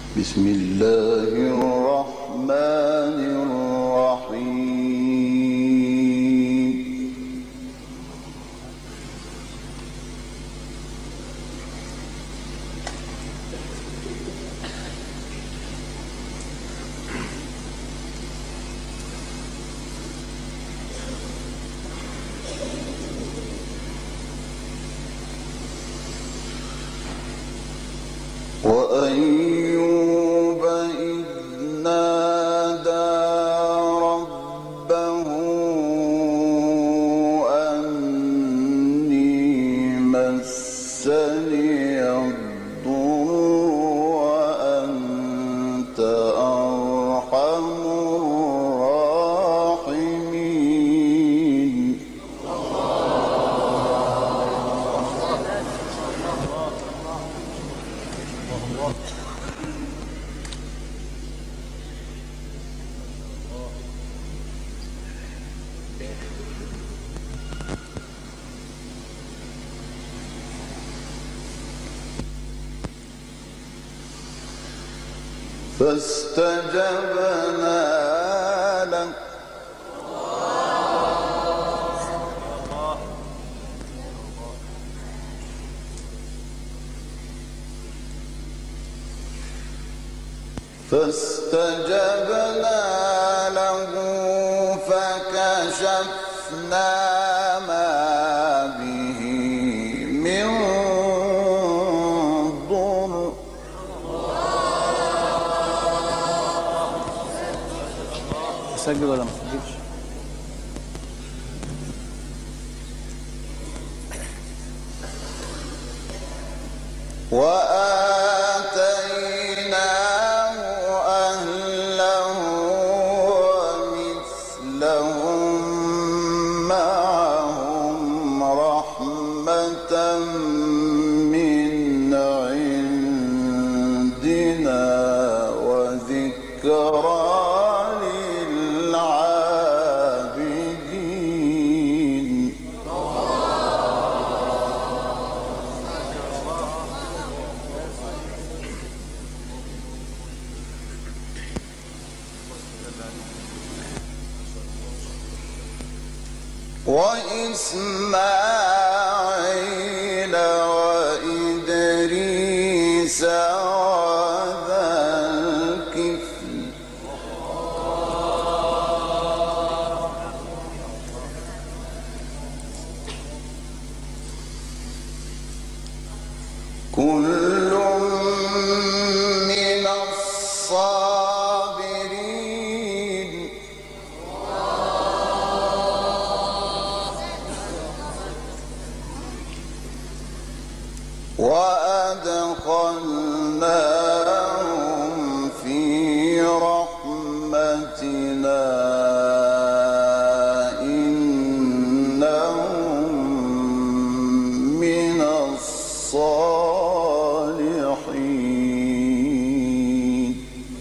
بسم الله الرحمن الرحيم. وأيوب إذ نادى ربه أني مسني الضر وأنت أرحم الراحمين. فاستجبنا له فكشفنا ما به من ضر تسجل ولا ما تسجلش؟ وآتيناه أهله ومثلهم معهم رحمة من عندنا وذكرى للعابدين. وإسماعيل وإدريس وذا الكفل كل من الصابرين. وأدخلناهم في رحمتنا إنهم من الصالحين.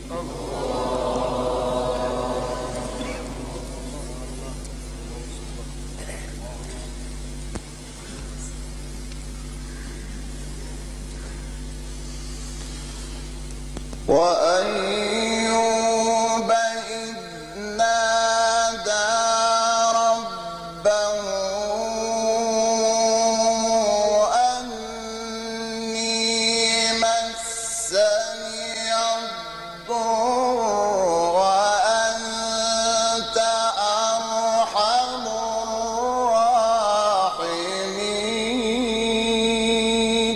وأيوب إذ نادى ربه أني مسني الضر وأنت أرحم الراحمين.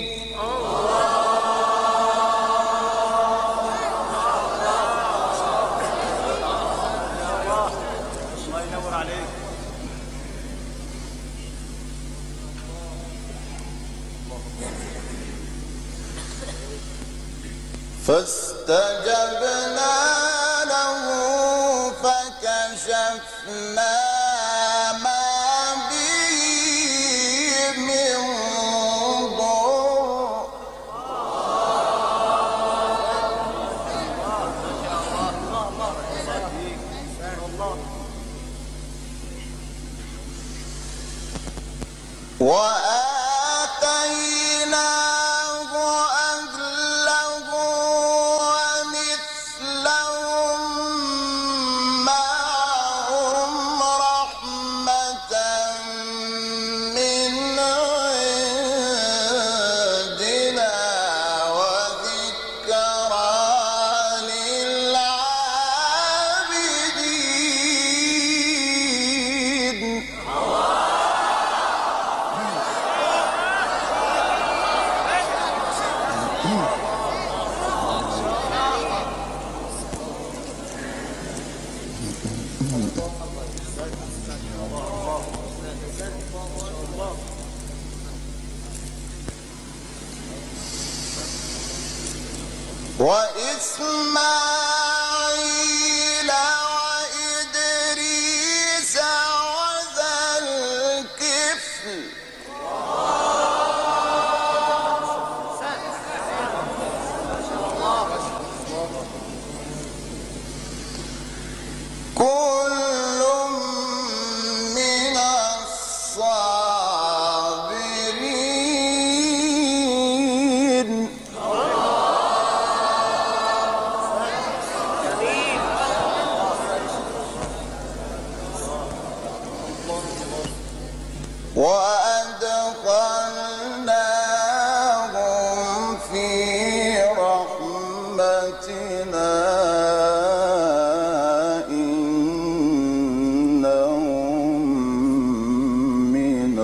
فاستجبنا له فكشفنا ما به من ضر وآتيناه أهله وإسماعيل وإدريس وذا الكفل كل من الصابرين وأدخلناهم في رحمتنا إنهم من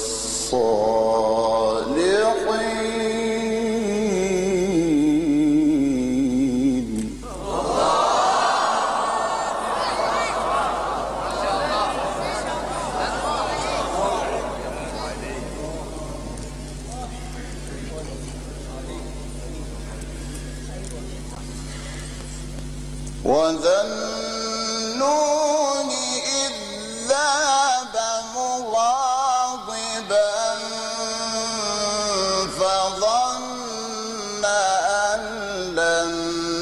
الصالحين وذا النون إذ ذهب مغاضبا فظن أن لن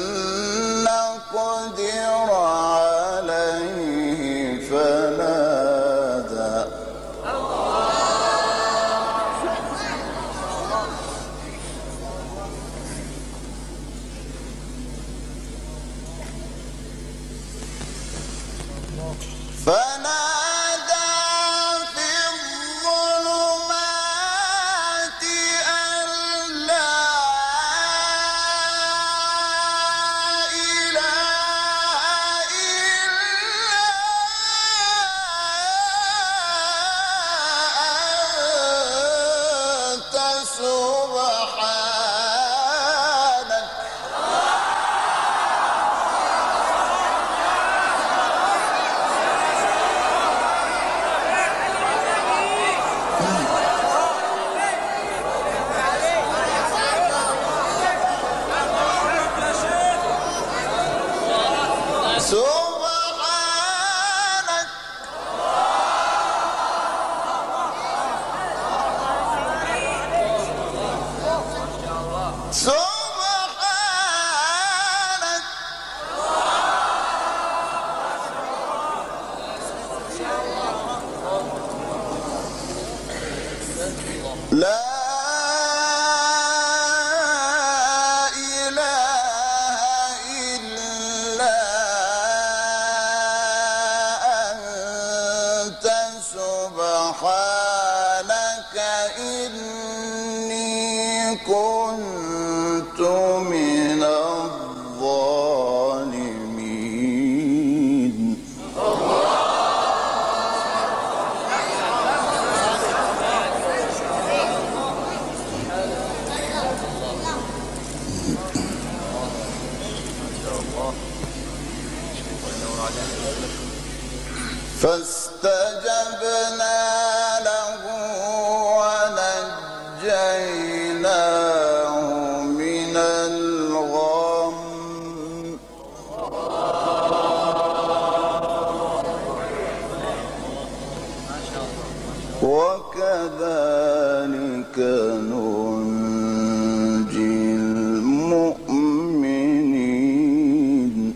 نقدر عليه فنادى في الظلمات أن لا إله إلا أنت سبحانك سبحانك لا إله إلا أنت سبحانك إني كنت من الظالمين فاستجبنا له ونجيناه من الغم وكذلك ننجي المؤمنين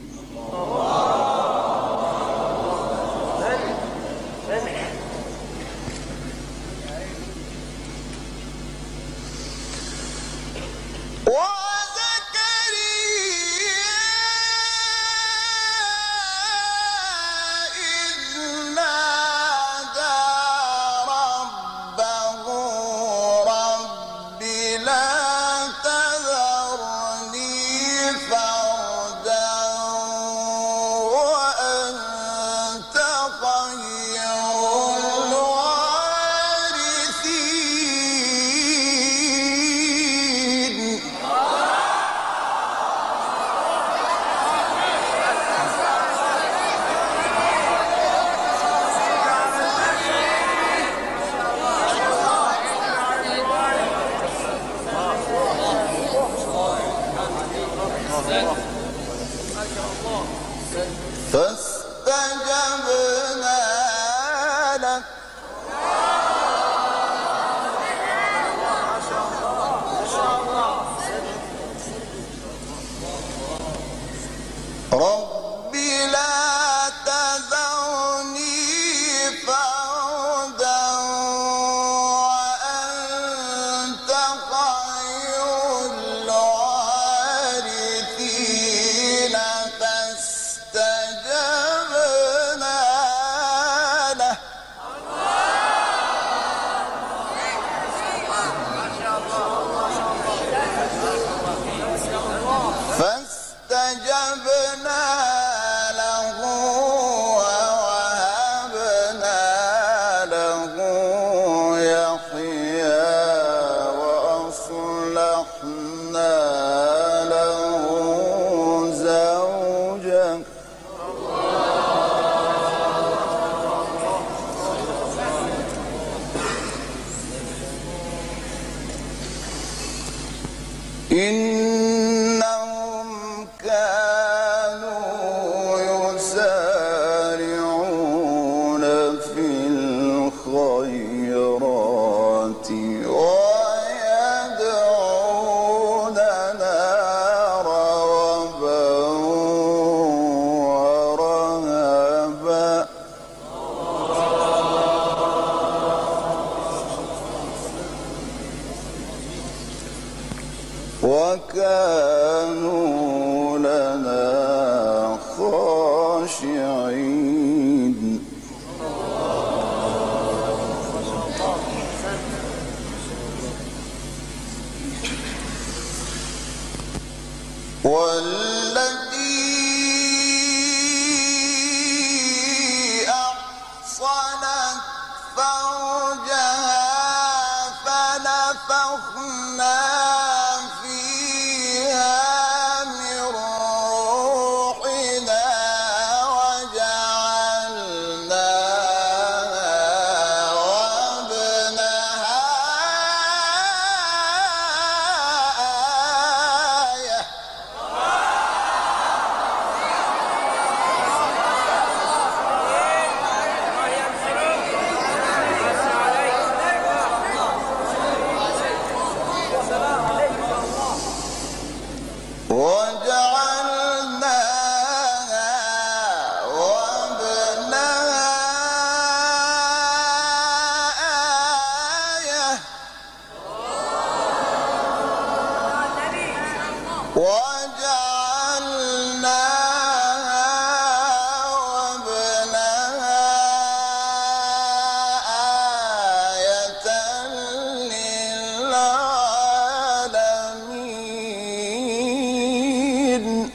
فاستجبنا لك رب لا تذرني فردا وأنت خير الوارثين فاستجبنا له فاستجبنا له ووهبنا له يحيى وأصلحنا له زوجه إنهم كانوا يسارعون في الخيرات ويدعوننا رغبا ورهبا وكانوا لنا خاشعين والتي أحصنت فرجها فنفخنا فيها من روحنا وجعلناها وابنها آية وجعلناها وابنها آية وجعلناها وابنها آية للعالمين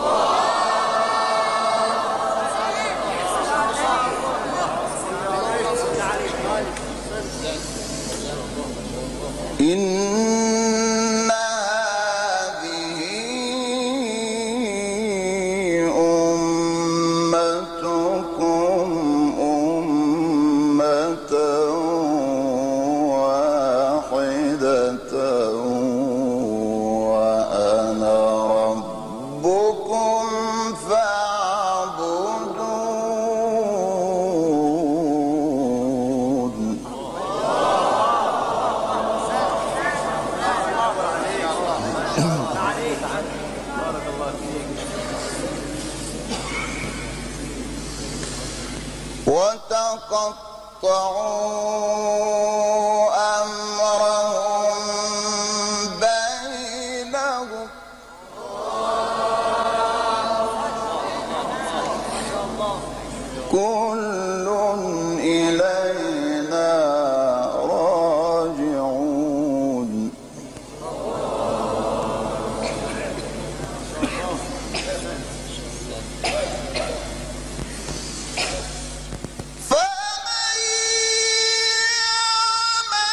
إن هذه أمتكم أمة واحدة وأنا ربكم فاعبدون وتقطعوا أمرهم بينهم كل إلينا راجعون فمن يعمل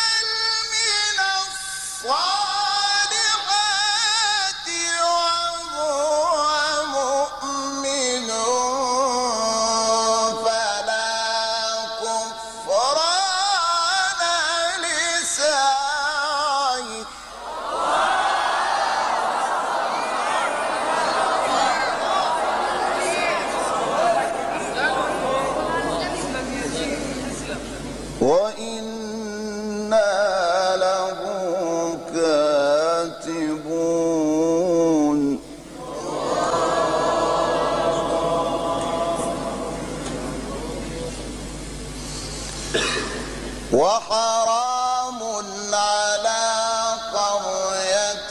وحرام على قرية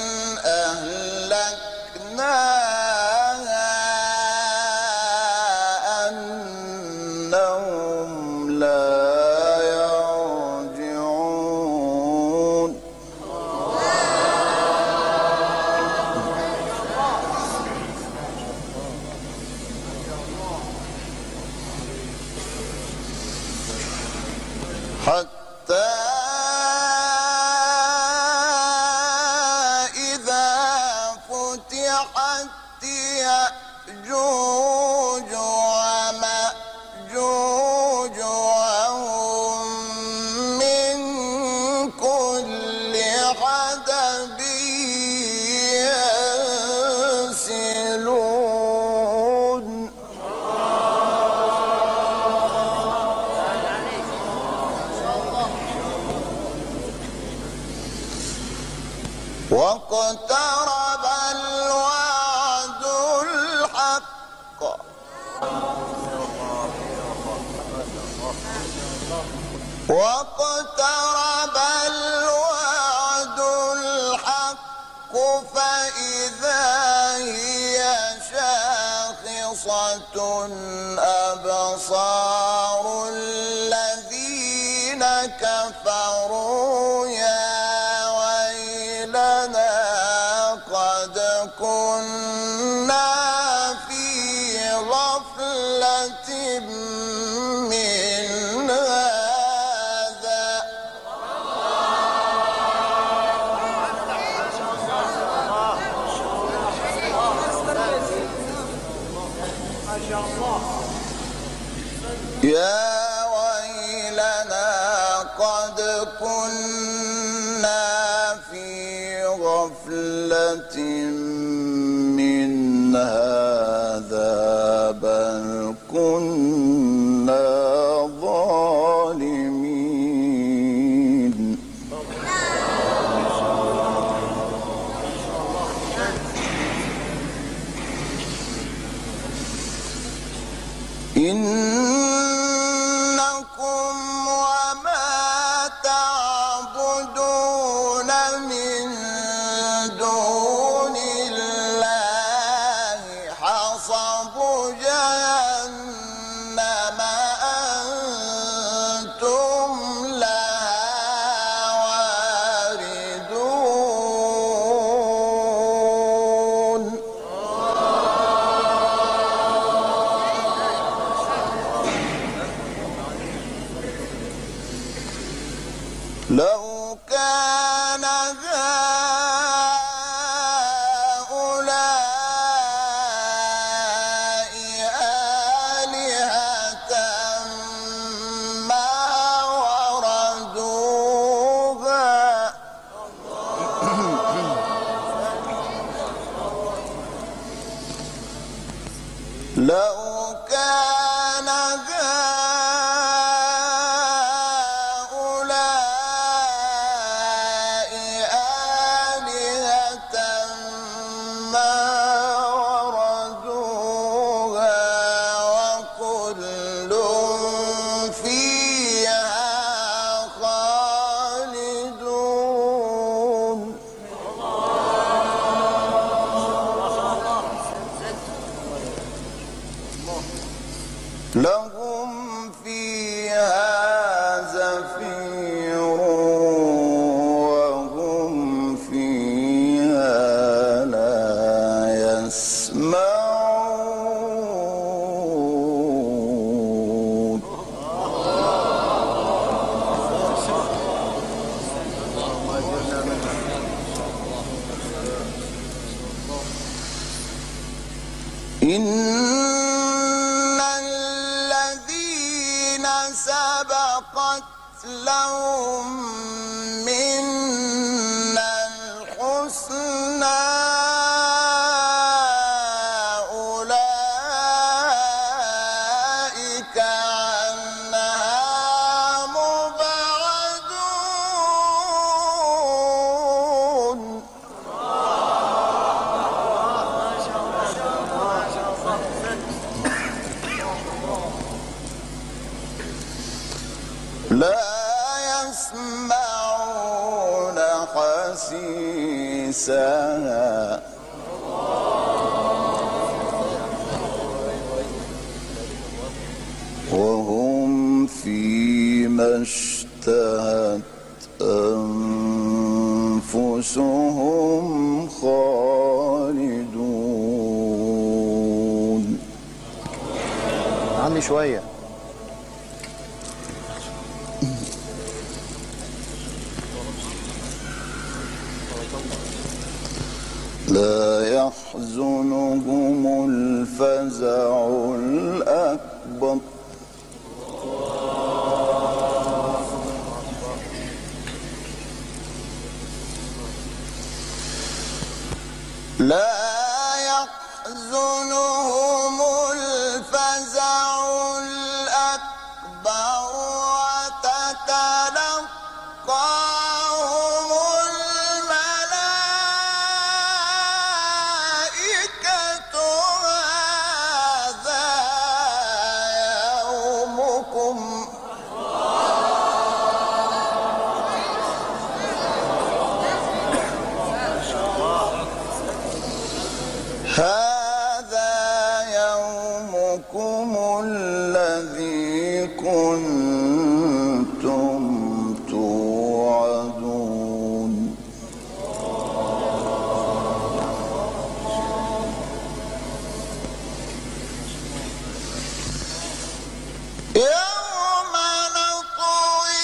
أهلكناها أنهم لا يرجعون حتى إذا فتحت يأجوج ومأجوج وهم من كل حدب ينسلون واقترب الوعد الحق واقترب الوعد الحق فإذا هي شاخصة أبصار الذين كفروا يا ويلنا قد كنا في غفلة من هذا يا ويلنا قد كنا في غفلة من هذا بل كنا ظالمين إنكم وما تعبدون من دون الله حصب جهنم أنتم لها واردون لو كان هؤلاء آلهة ما وردوها لو كان هؤلاء آلهة ما وردوها وكل فيها خالدون لهم فيها زفير وهم فيها لا يسمعون إن الذين سبقت لهم منا الحسنى أولئك عنها مبعدون لا حسيسها وهم فيما اشتهت أنفسهم خالدون. عني شوية. لا يحزنهم الفزع الأكبر لا يحزنهم الفزع الأكبر وتتلقاهم الملائكة هذا يومكم الذي كنتم توعدون. يوم نطوي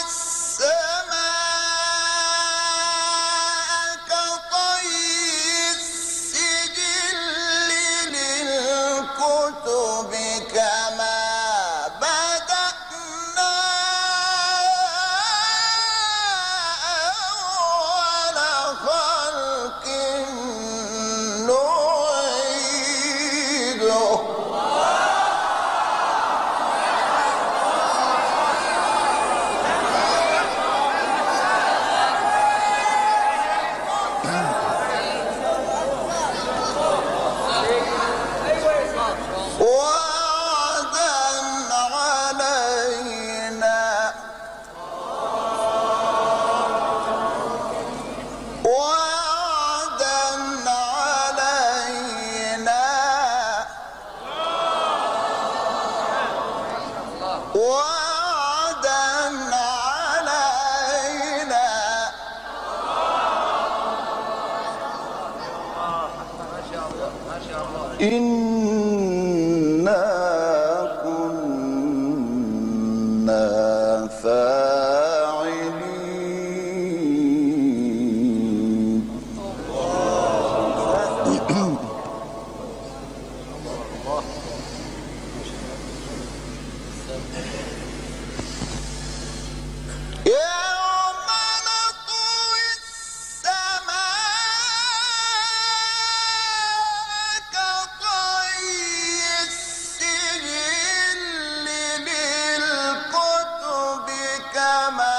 السماء كطي السجل للكتب كما بدأنا أول خلق نعيده. وعدا علينا وعدا علينا وعدا علينا إنا كنا فاعلين. يوم نطوي السماء كطي السجل للكتب كما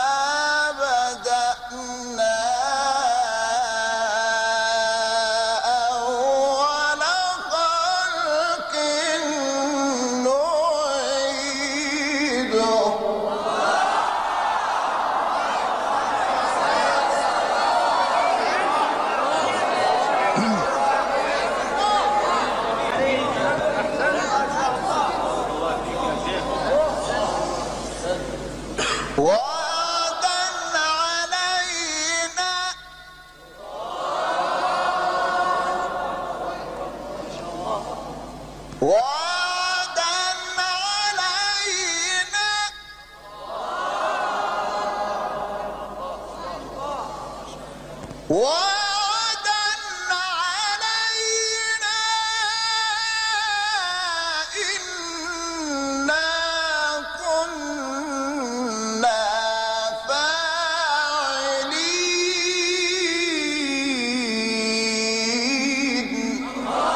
بدأنا أول خلق نعيده. وعدا علينا وعدا علينا وعدا علينا إنا كنا فاعلين.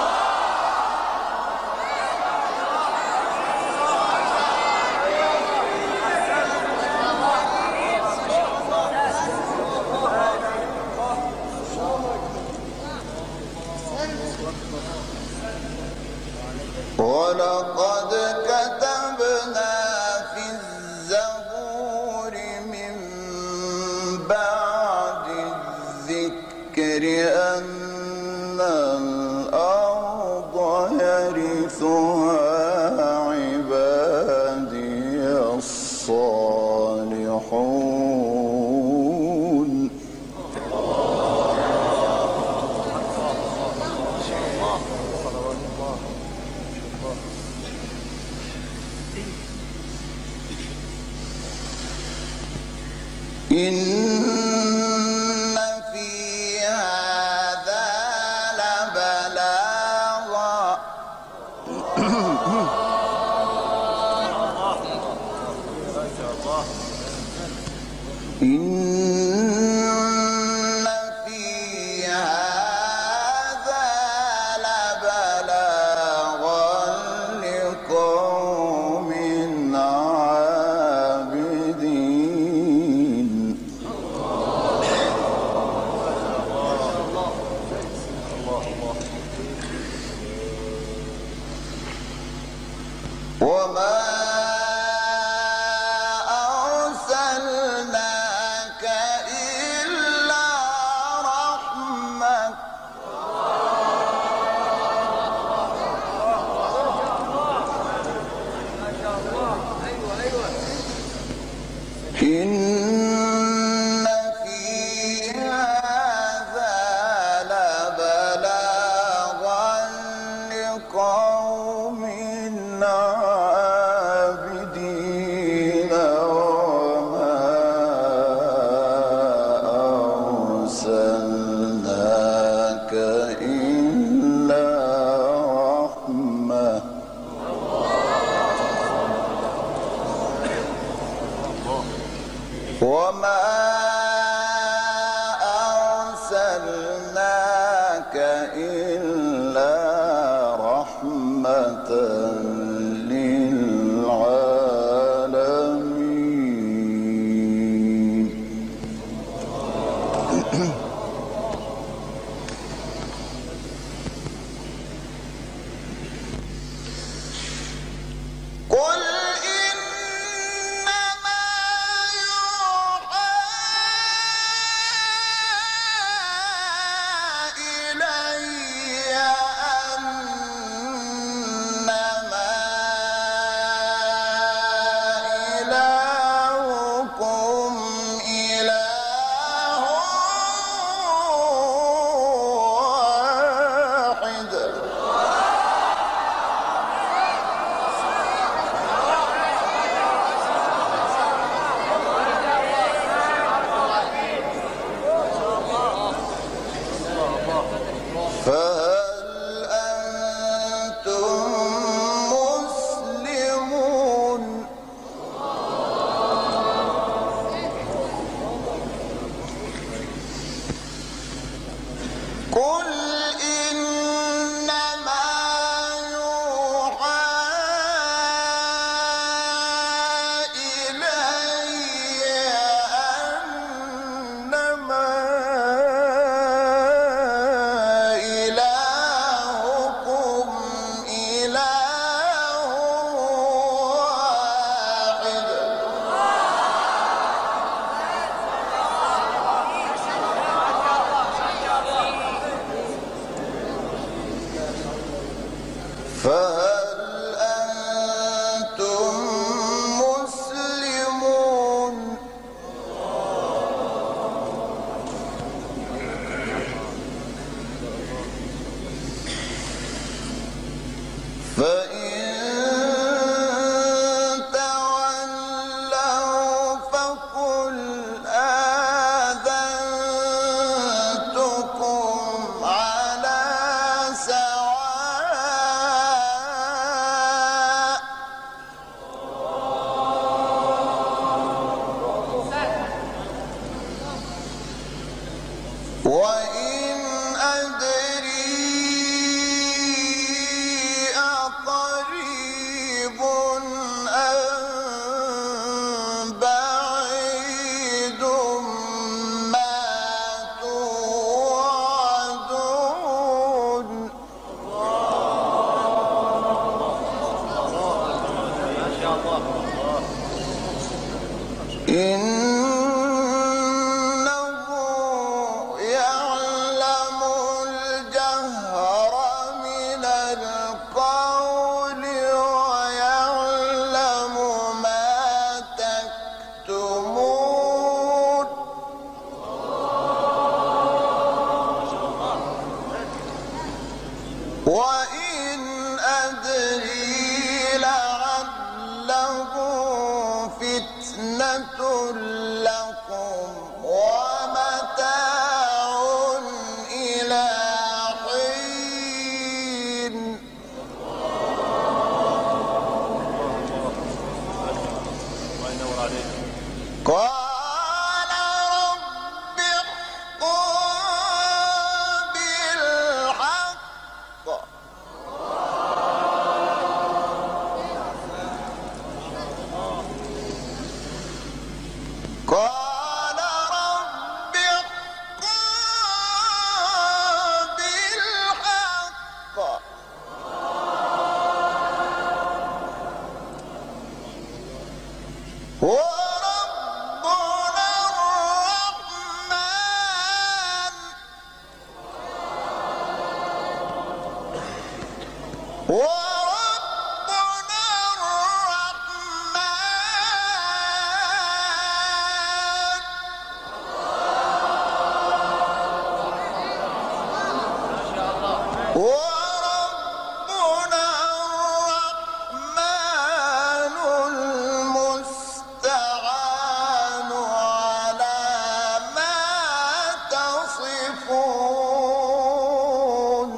ولقد كتبنا في الزبور من بعد الذكر إن في هذا لبلاغا إن في هذا لبلاغا لقوم عابدين وما أرسلناك إلا رحمة إن في هذا لبلاغا لقوم عابدين وما أرسلناك إلا رحمة وما أرسلناك إلا رحمة للعالمين قل إنما يوحى إلي أنما إلهكم إله واحد فهل أنتم مسلمون قل إنما يوحى إلي أنما إلهكم إله واحد فهل أنتم مسلمون فإن تولوا فقل آذنتكم على سواء وإن أدري أقريب أم بعيد ما توعدون إنه يعلم الجهر من القول ويعلم ما تكتمون وإن أدري لعله فتنة لكم وربنا الرحمن المستعان على ما تصفون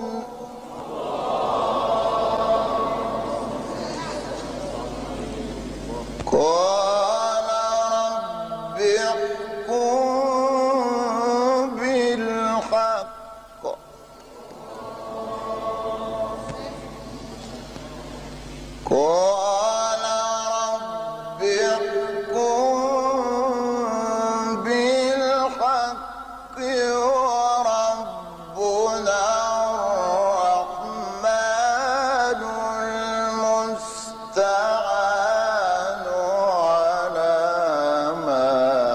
قال رب احكم بالحق قال رب احكم بالحق وربنا الرحمن المستعان على ما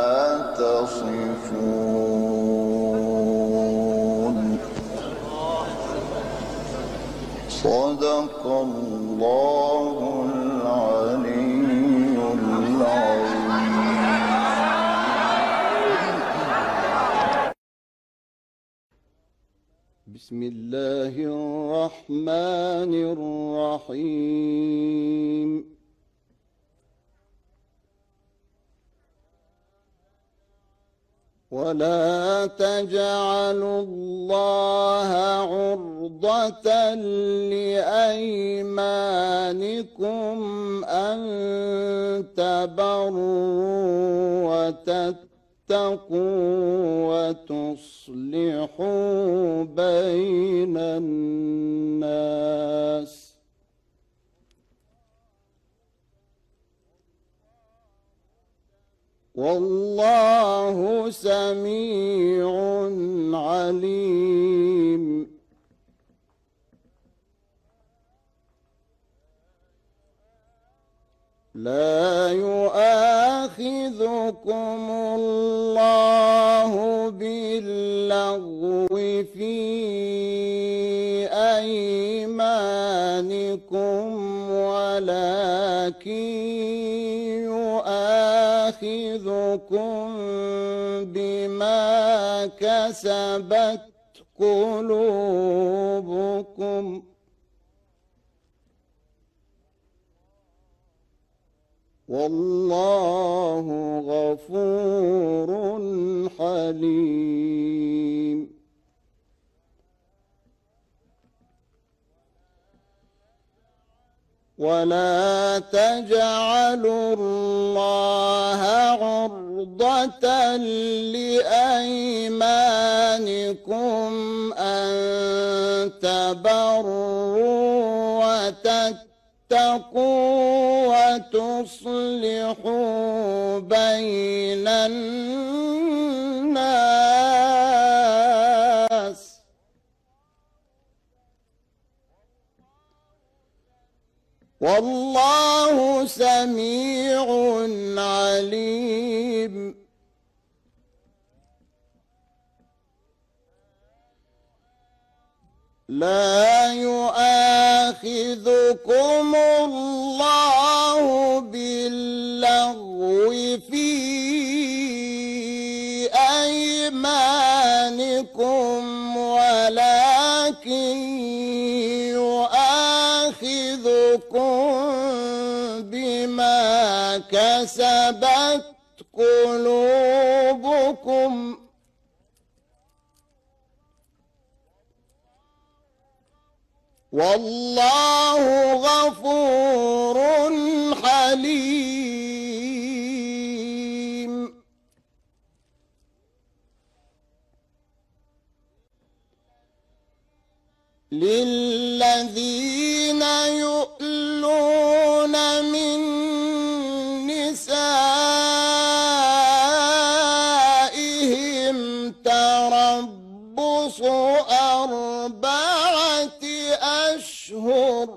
تصفون صدق الله العلي العظيم. بسم الله الرحمن الرحيم. ولا تجعلوا الله عرضة لأيمانكم أن تبروا وتتقوا وتصلحوا بين الناس والله سميع عليم. لا يؤاخذكم الله باللغو في أيمانكم ولكن يؤاخذكم بما كسبت قلوبكم والله غفور حليم. ولا تجعلوا الله عرضة لأيمانكم أن تبروا وتتقوا وتصلحوا بين الناس والله سميع عليم. لا يؤاخذكم الله باللغو في أيمانكم ولكن يؤاخذكم بما كسبت قلوبكم والله غفور حليم. للذين يؤلون من نسائهم تربص 4 أشهر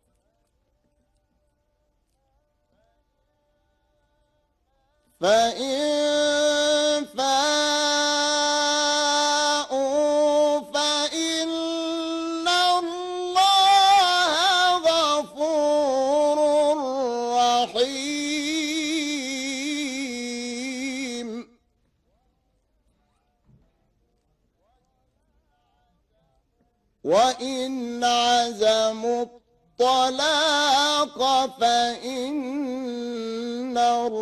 فإن فاءوا فإن الله الرحيم وإن عزموا الطلاق فإن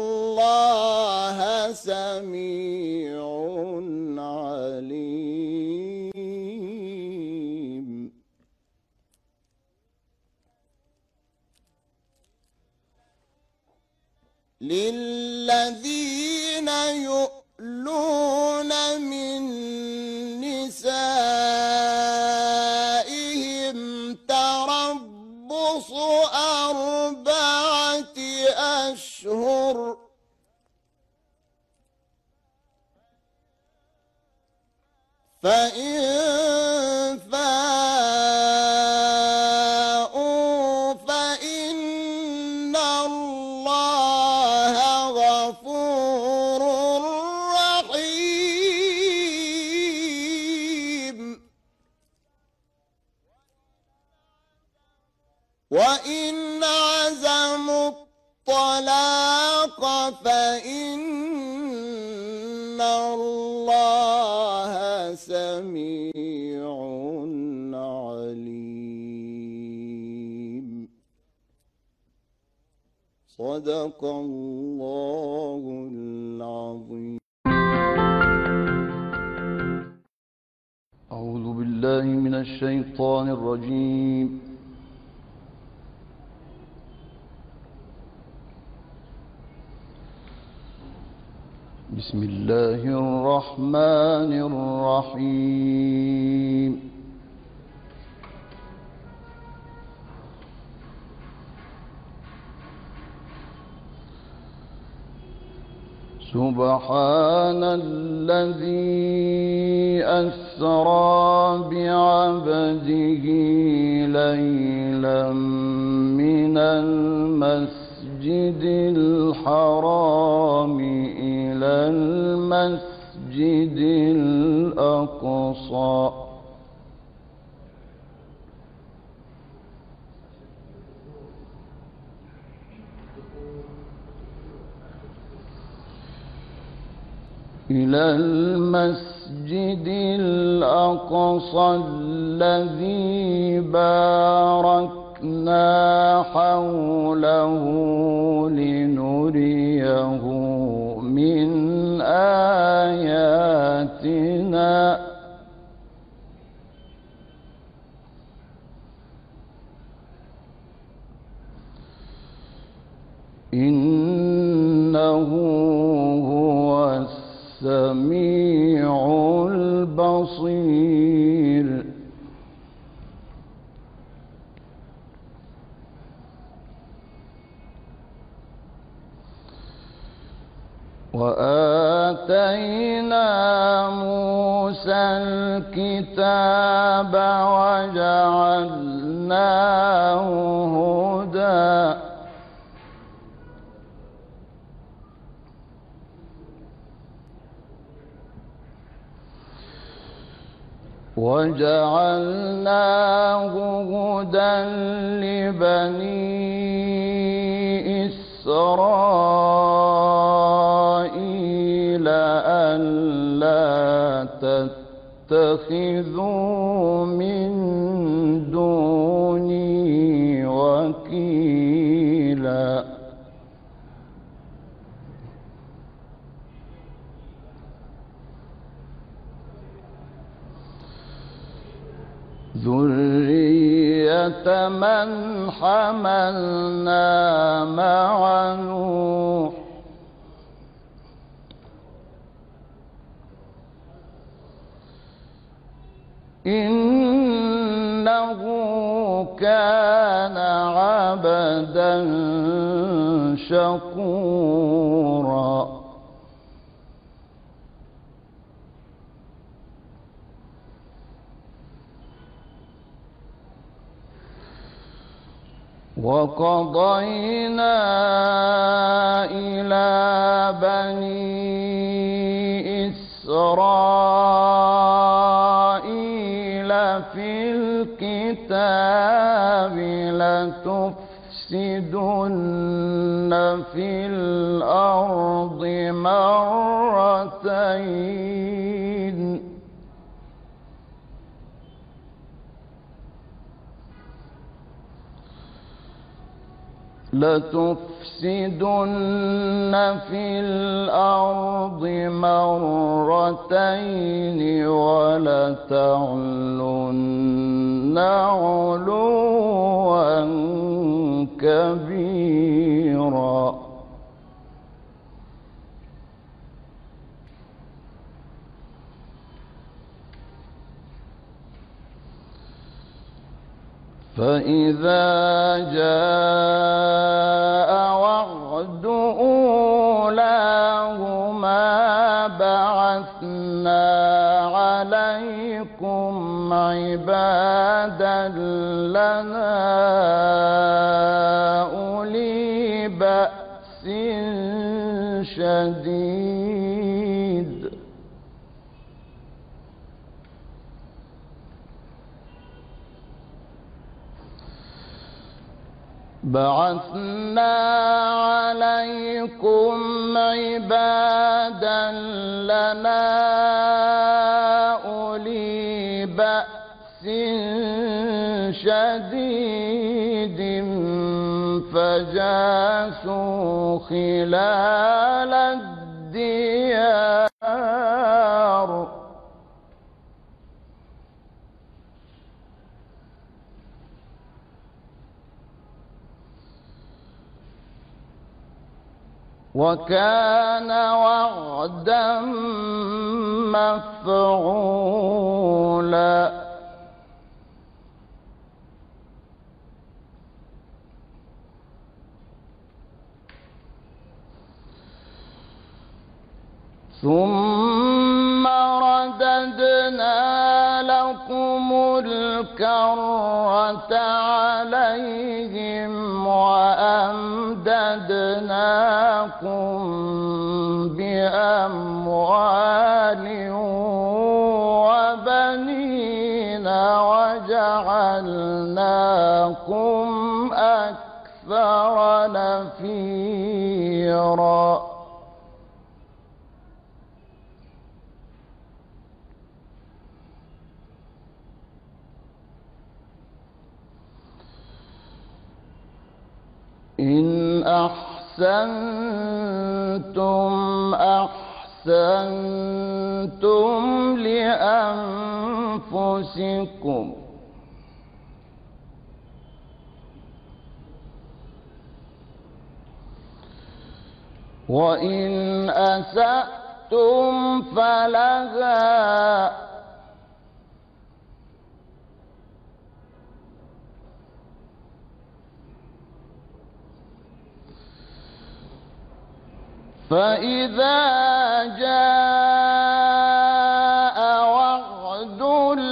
الله سميع عليم للذين يؤلون من نسائهم تربص 4 أشهر فإن فاءوا فإن الله غفور رحيم وإن عزموا الطلاق فإن الله سميع عليم صدق الله العظيم. أعوذ بالله من الشيطان الرجيم. بسم الله الرحمن الرحيم. سبحان الذي أسرى بعبده ليلا من المسجد الحرام إلى المسجد الأقصى الذي باركنا حوله لنريه من آياتنا إنه هو السميع البصير. وآتينا موسى الكتاب وجعلناه هدى لبني إسرائيل ألا تتخذوا من دوني وكيلا. ذرية من حملنا مع نوح إنه كان عبدا شكورا. وقضينا إلى بني إسرائيل في الكتاب لتفسدن في الأرض مرتين لتفسدن في الأرض مرتين ولتعلن علوا كبيرا فإذا جاء وعد أولاهما بعثنا عليكم عبادا لنا أولي بأس شديد بعثنا عليكم عبادا لنا أولي بأس شديد فجاسوا خلال الديار وكان وعدا مفعولا ثم رددنا لكم الكرة عليهم وأمددناكم بأموال وبنين وجعلناكم أكثر نفيرا إن أحسنتم أحسنتم لأنفسكم وإن أسأتم فلها فإذا جاء وعد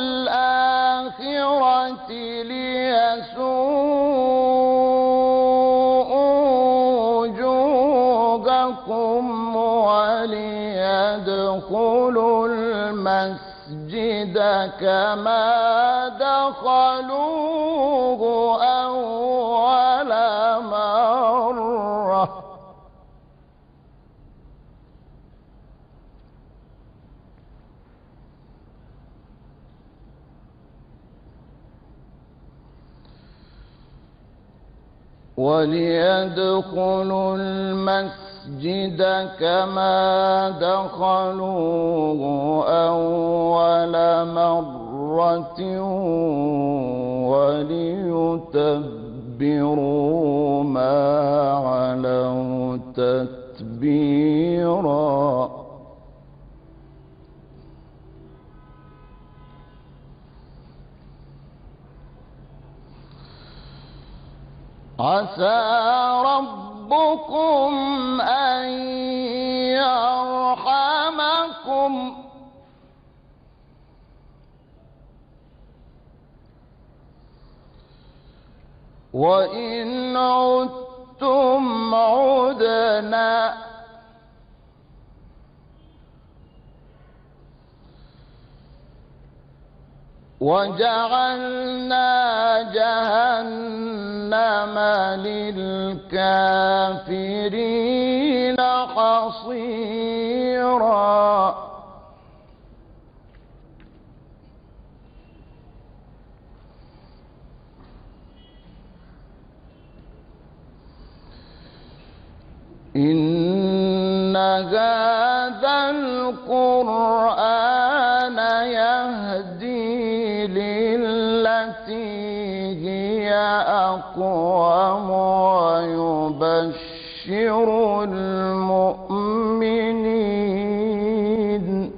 الآخرة ليسوءوا وجوهكم وليدخلوا المسجد كما دخلوه أول مرة وليدخلوا المسجد كما دخلوه أول مرة وليتبروا ما علوا تتبيرا عسى ربكم أن يرحمكم وإن عدتم عدنا وجعلنا جهنم للكافرين حصيرا إن هذا القرآن يهدي للتي هي أقوم ويبشر المؤمنين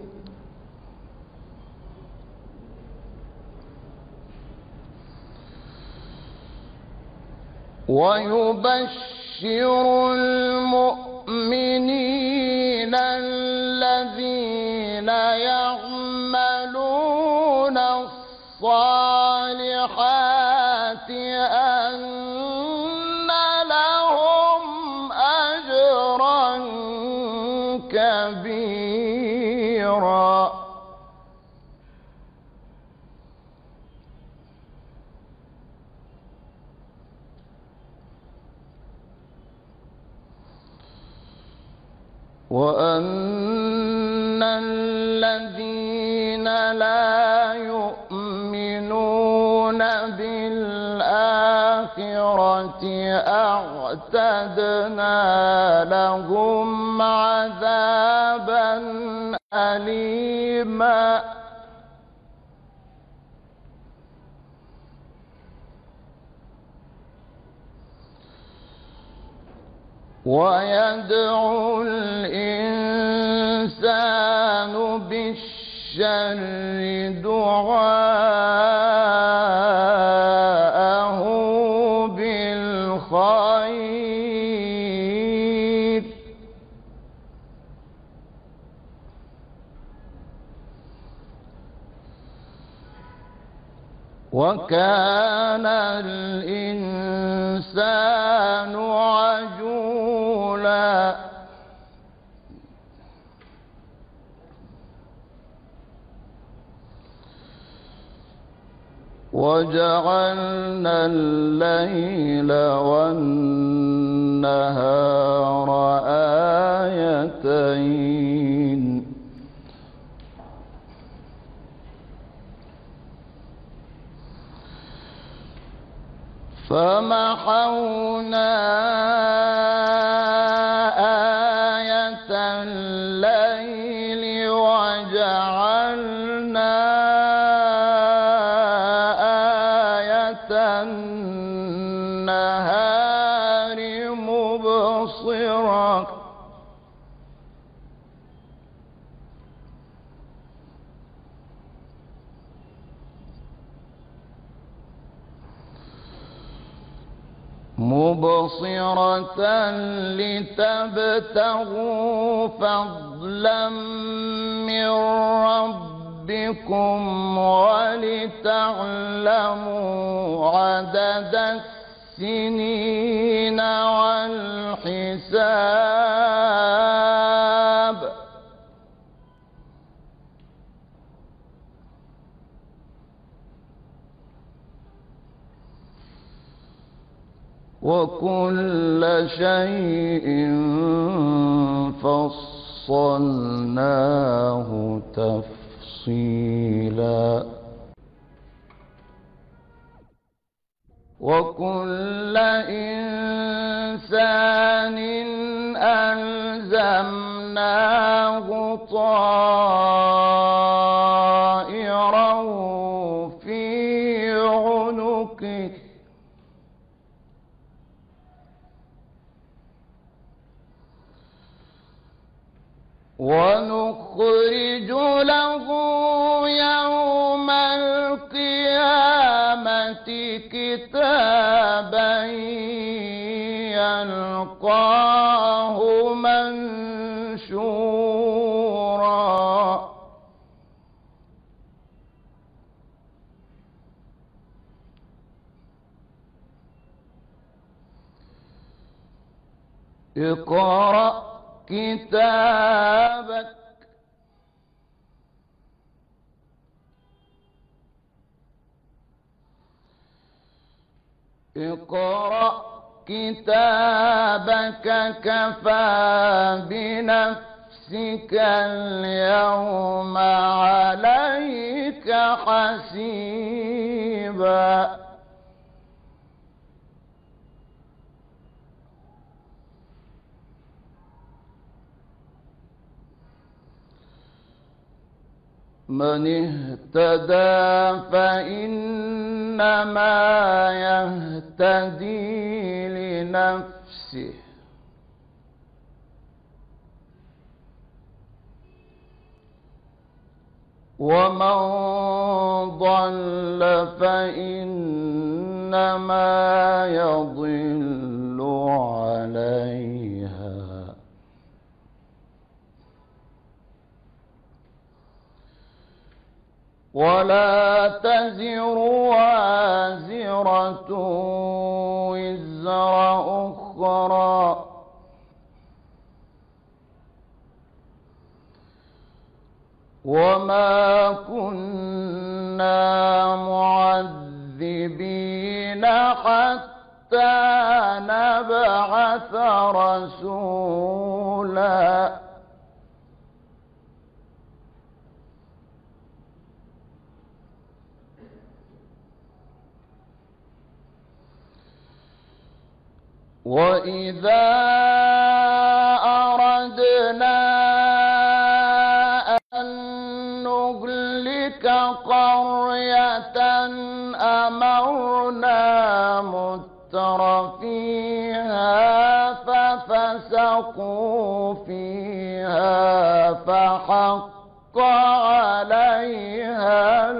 الذين يعملون الصالحات أن لهم أجرا كبيرا وأن الذين لا يؤمنون بالآخرة أعتدنا لهم عذابا أليما ويدعو الإنسان بالشر دعاءه بالخير وكان الإنسان عجولا وجعلنا الليل والنهار آيتين فمحونا آية الليل وجعلنا آية النهار مبصرة لتبتغوا فضلا من ربكم ولتعلموا عدد السنين والحساب وكل شيء فصلناه تفصيلا وكل إنسان ألزمناه طائره في عنقه ونخرج له يوم القيامة كتابا يلقاه منشورا اقرأ كتابك اقرأ كتابك كفى بنفسك اليوم عليك حسيبا من اهتدى فإنما يهتدي لنفسه ومن ضل فإنما يضل عليها ولا تزر وازرة وزر أخرى وما كنا معذبين حتى نبعث رسولا وإذا أردنا أن نهلك قرية أمرنا متر فيها ففسقوا فيها فحق عليها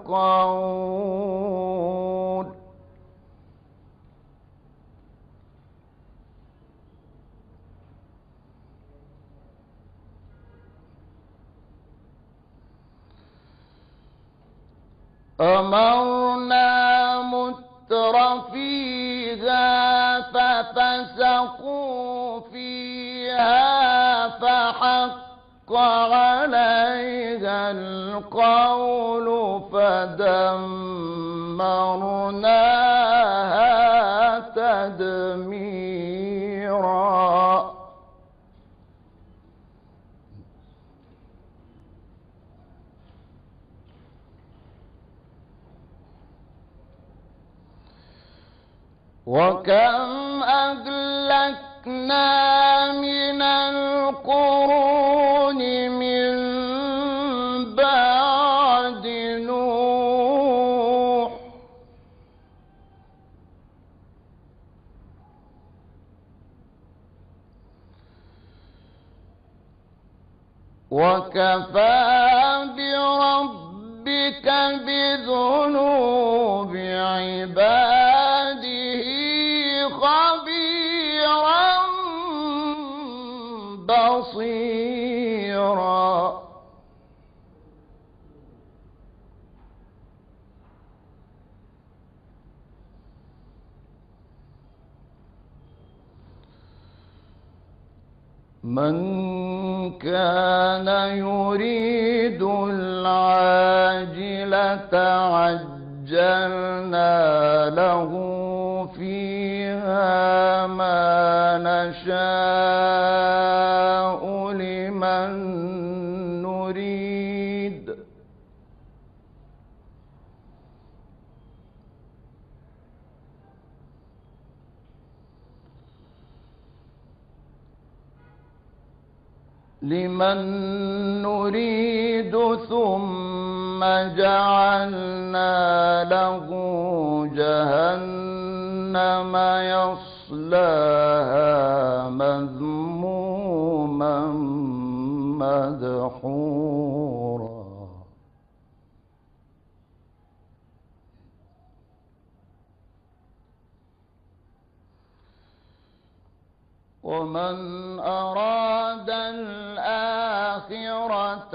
القول أمرنا متر فيها ففسقوا فيها فحق عليها القول فدمرناها تدميرا وكم أهلكنا من القرون من بعد نوح وكفى بربك بذنوب عباده خبيرا بصيرا من كان يريد العاجلة عجلنا له فيها ما نشاء لمن نريد ثم جعلنا له جهنم يصلاها مذموما مدحورا ومن أراد الآخرة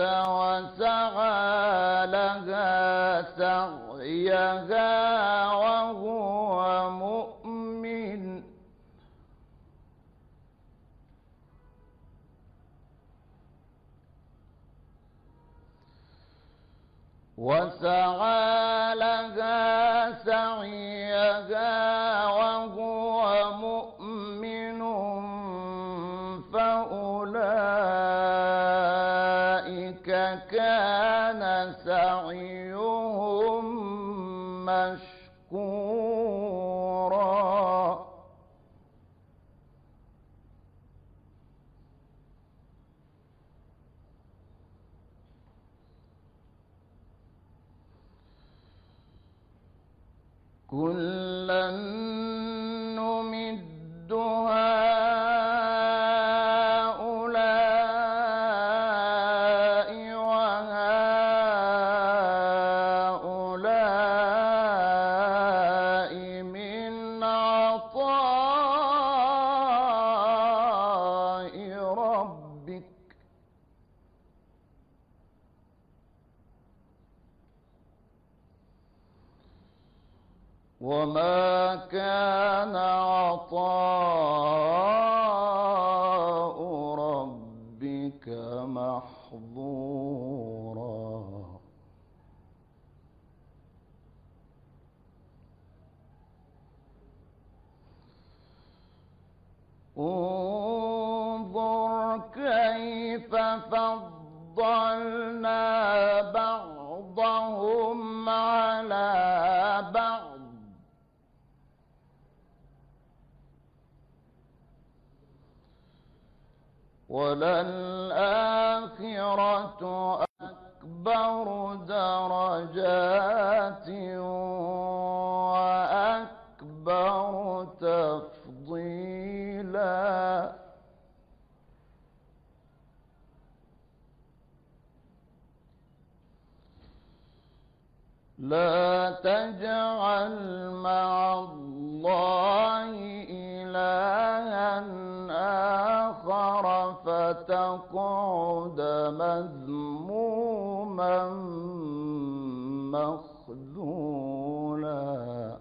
وسعى لها سعيها وهو مؤمن وسعى لها سعيها كان سعيهم مشكورا كلا نمد هؤلاء وهؤلاء من عطاء ربك وما كان عطاء ربك محظورا انظر كيف فضلنا بعضهم على بعض وللآخرة أكبر درجات وأكبر تفضيلا لا تجعل مع الله إلها آخر فتقعد مذموما مخذولا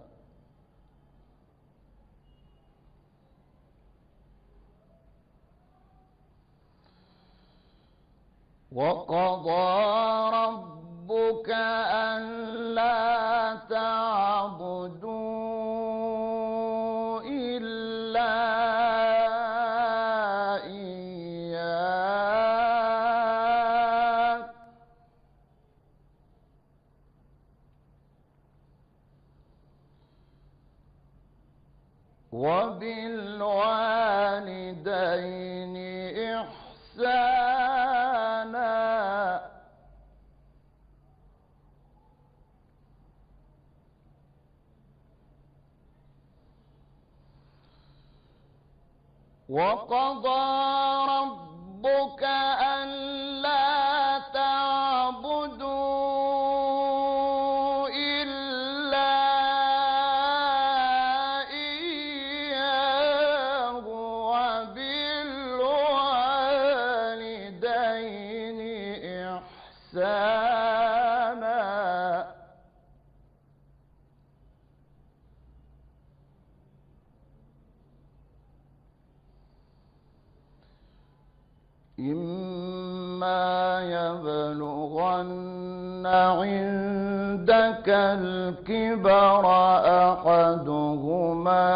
وقضى ربك ألا تعبدوا إلا إياه وبالوالدين إحسانا وقضى ربك ألا تعبدوا إلا إياه وبالوالدين إحسانا إما يبلغن عندك الكبر أحدهما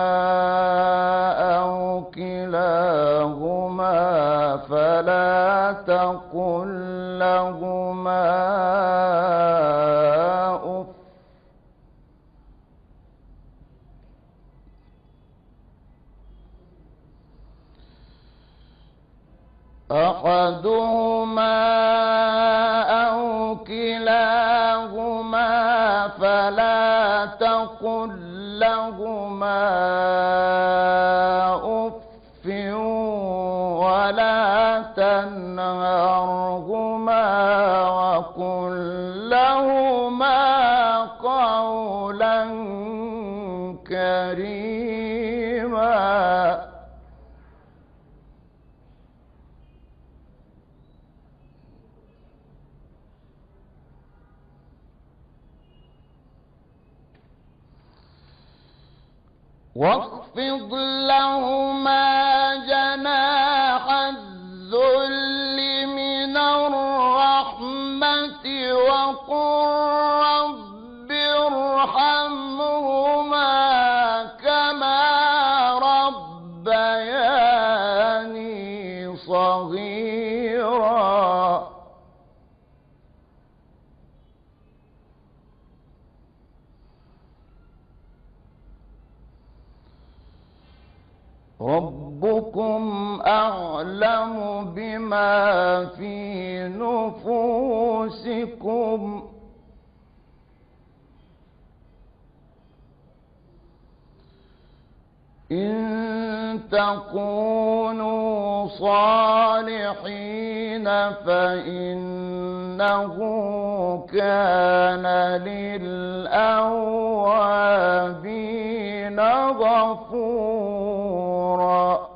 أو كلاهما فلا تقل لهما أف أحدهما أو كلاهما فلا تقل لهما أف ولا تنهرهما وقل لهما قولا كريما واخفض لهما جناح الذل من الرحمة وقل رب ارحمهما كما ربياني صغيرا ربكم أعلم بما في نفوسكم إن تكونوا صالحين فإنه كان للأوابين غفورا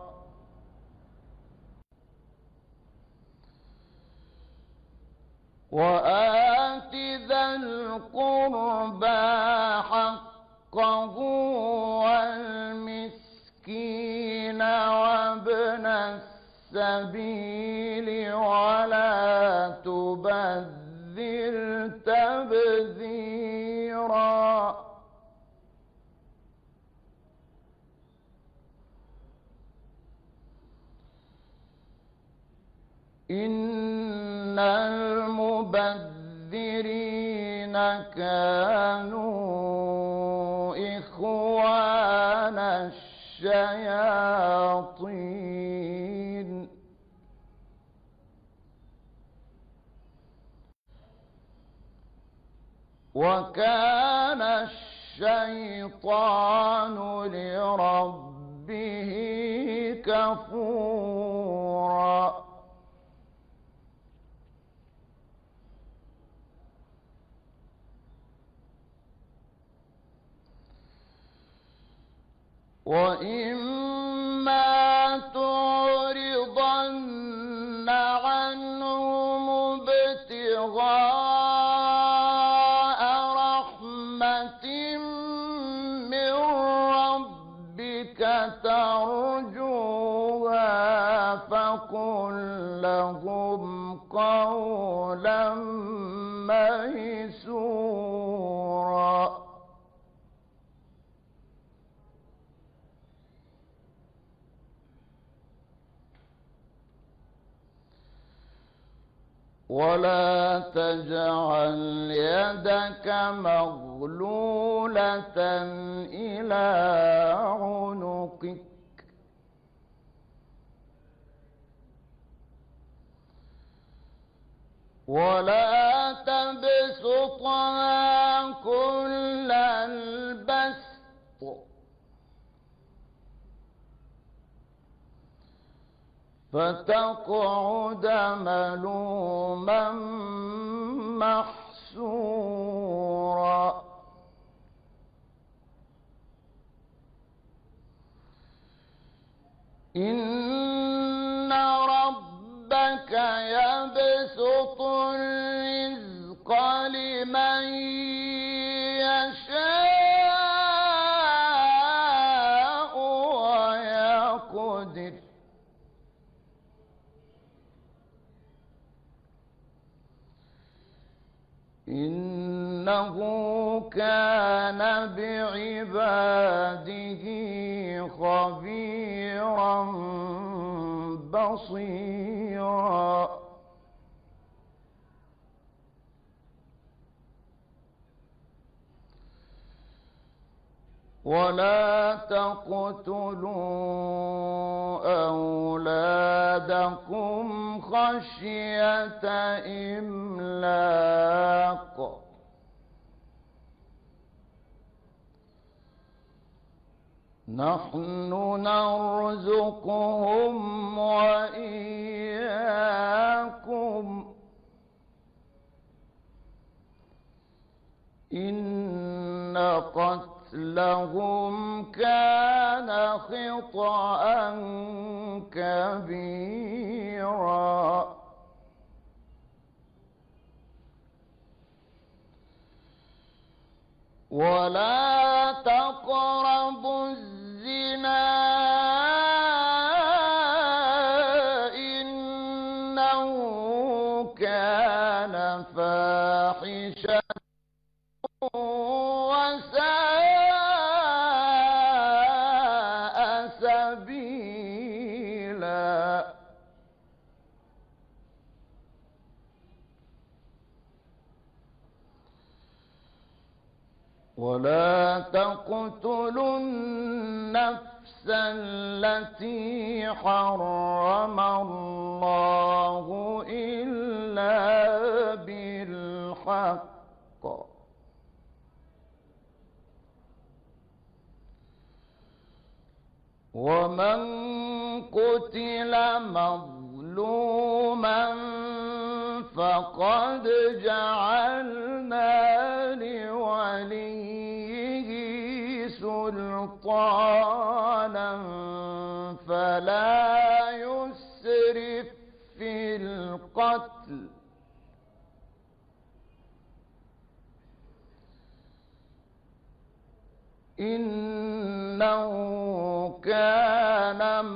وآت ذا القربى حقه والمسكين وابن السبيل ولا تبذر تبذيرا إن المبذرين كانوا إخوان الشياطين وكان الشيطان لربه كفورا وإما تعرضن عنهم ابتغاء رحمة من ربك ترجوها فقل لهم قولا ميسورا ولا تجعل يدك مغلولة إلى عنقك ولا تبسطها كل البسط فتقعد ملوما محسورا إن ربك يبسط الرزق لمن يشاء ويقدر إنه كان بعباده خبيرا بصيرا ولا تقتلوا أولادكم خشية إملاق نحن نرزقهم وإياكم إن قتلهم كان خطأ كبيرا ولا تقربوا الزنا إنه كان فاحشة وساء سبيلا ولا تقتلوا النفس التي حرم الله إلا بالحق ومن قتل مظلوما فقد جعلنا لوليه سلطانا فلا يسرف في القتل إنه كان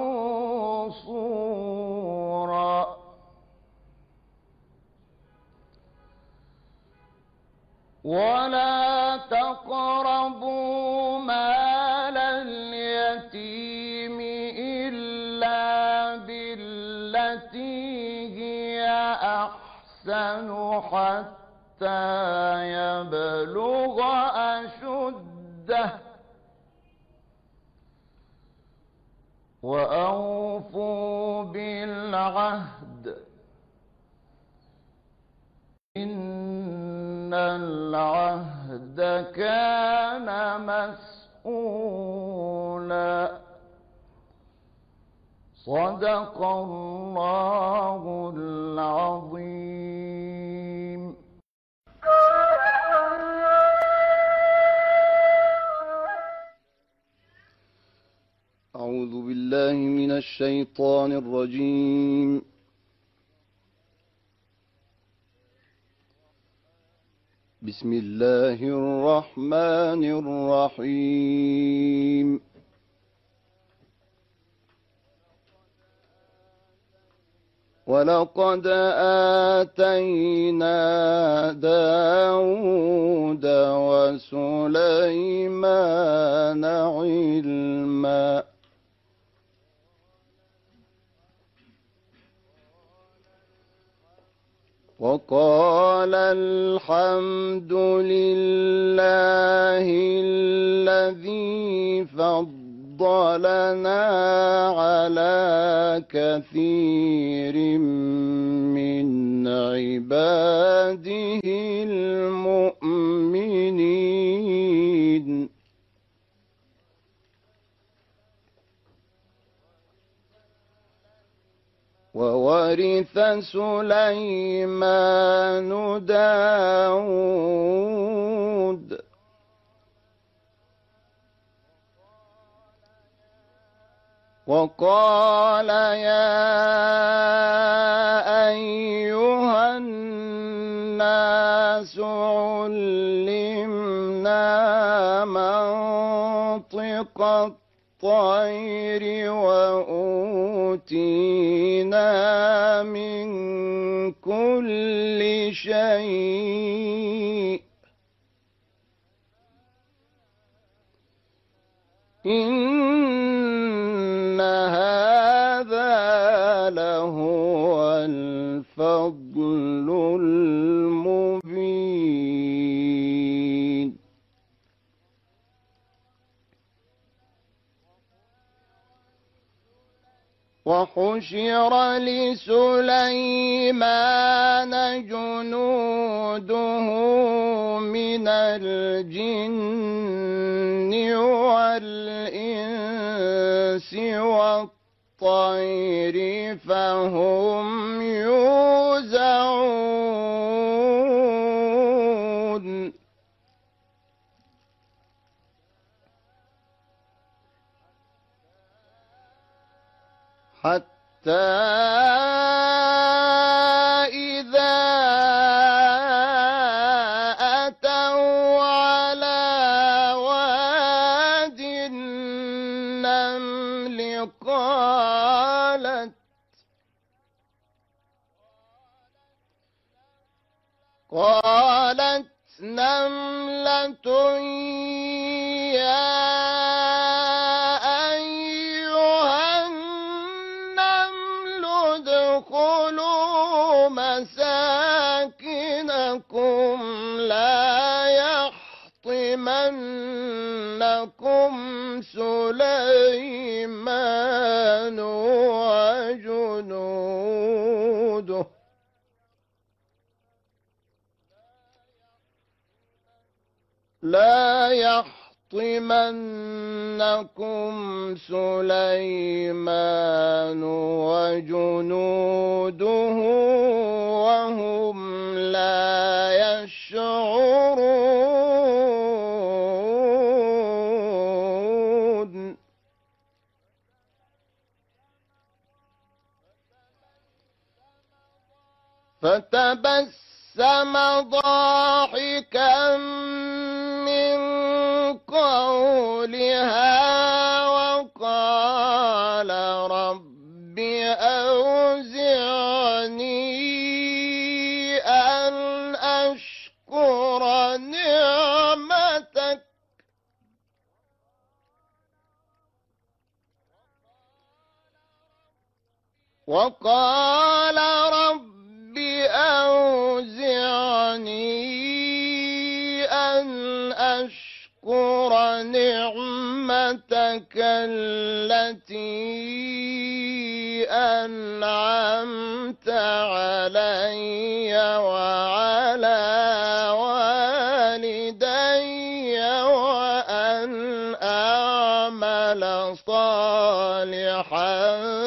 منصورا ولا تقربوا مال اليتيم إلا بالتي هي أحسن حتى يبلغ أشده وأوفوا بالعهد إن العهد كان مسؤولا صدق الله العظيم. أعوذ بالله من الشيطان الرجيم. بسم الله الرحمن الرحيم. ولقد آتينا داود وسليمان علما وقال الحمد لله الذي فضلنا على كثير من عباده المؤمنين وورث سليمان داود وقال يا أيها الناس علمنا منطق الطير وأوتينا من كل شيء إن هذا لهو الفضل المبين. وحشر لسليمان جنوده من الجن والإنس والطير فهم يوزعون حتى إذا أتوا على واد النمل قالت نملة يا أيها النمل ادخلوا مساكنكم لا يحطمنكم سليمان وجنوده لا يحطمنكم سليمان وجنوده وهم لا يشعرون فتبسم ضاحكا من قولها وقال رب أوزعني أن أشكر نعمتك وقال رب أوزعني أن أشكر نعمتك التي أنعمت علي وعلى والدي وأن أعمل صالحا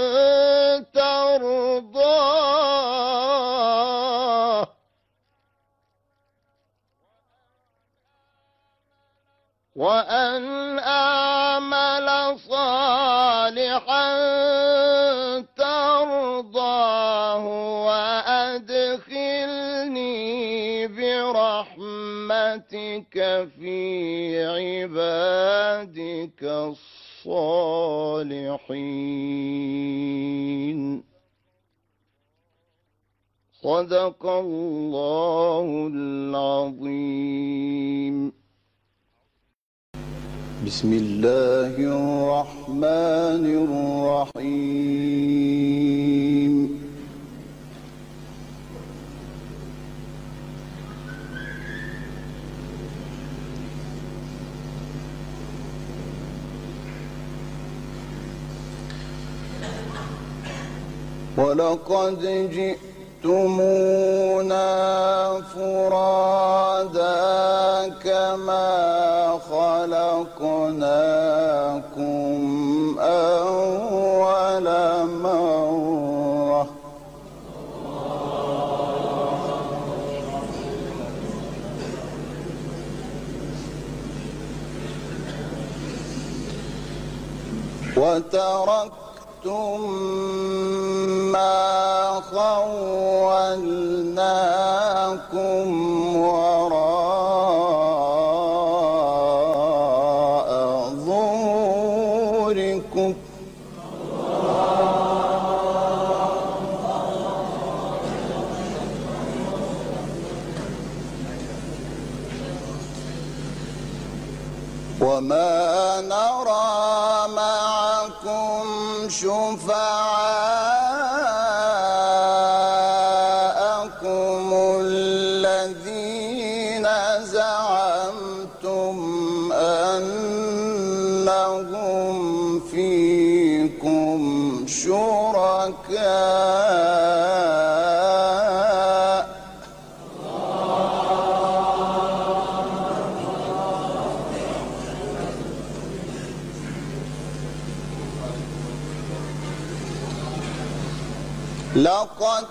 ترضاه وأن أعمل صالحا ترضاه وأدخلني برحمتك في عبادك الصالحين. صدق الله العظيم. بسم الله الرحمن الرحيم. ولقد جئتمونا فرادا كما خلقناكم أول مرة وتركتم ما خولناكم وراء ظهوركم وما نرى معكم شفعاءكم الذين زعمتم أنهم فيكم شركاء لقد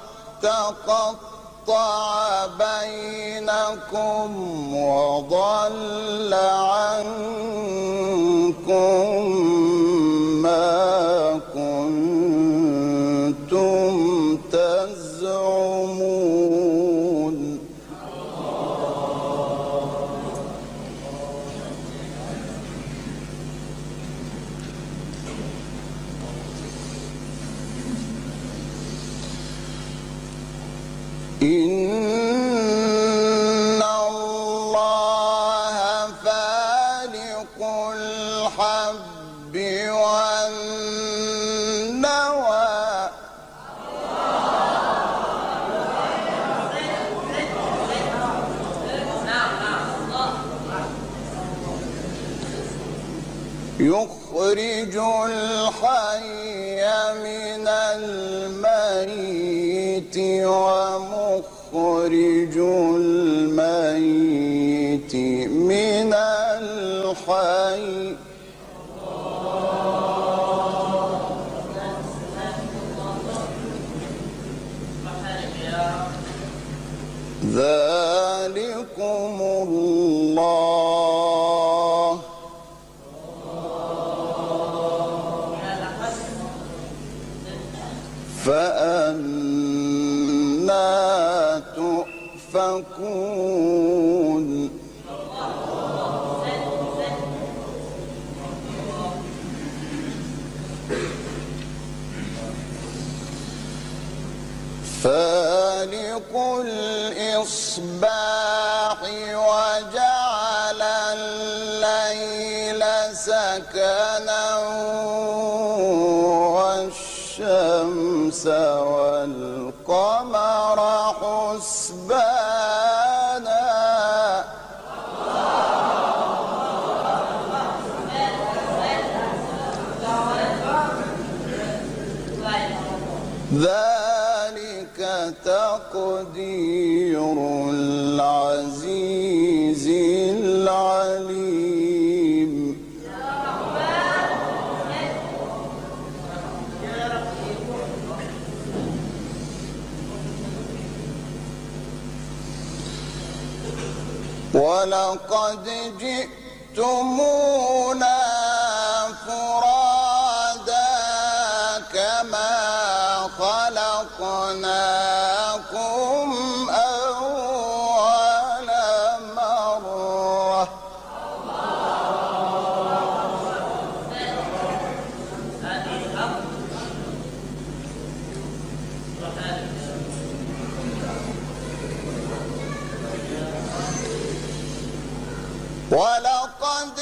تقطع بينكم وضل عنكم ما كنتم تزعمون إن الله فالق الحب يخرج الحي من الميت ومخرج الميت من الحي ذلكم الله فأنى تؤفكون فالق الإصباح وجعل الليل سكنا والشمس والقمر حسبانا ذلك تقدير العزيز العليم ولقد جئتمونا فرادا كما خلقناكم أول مرة ولقد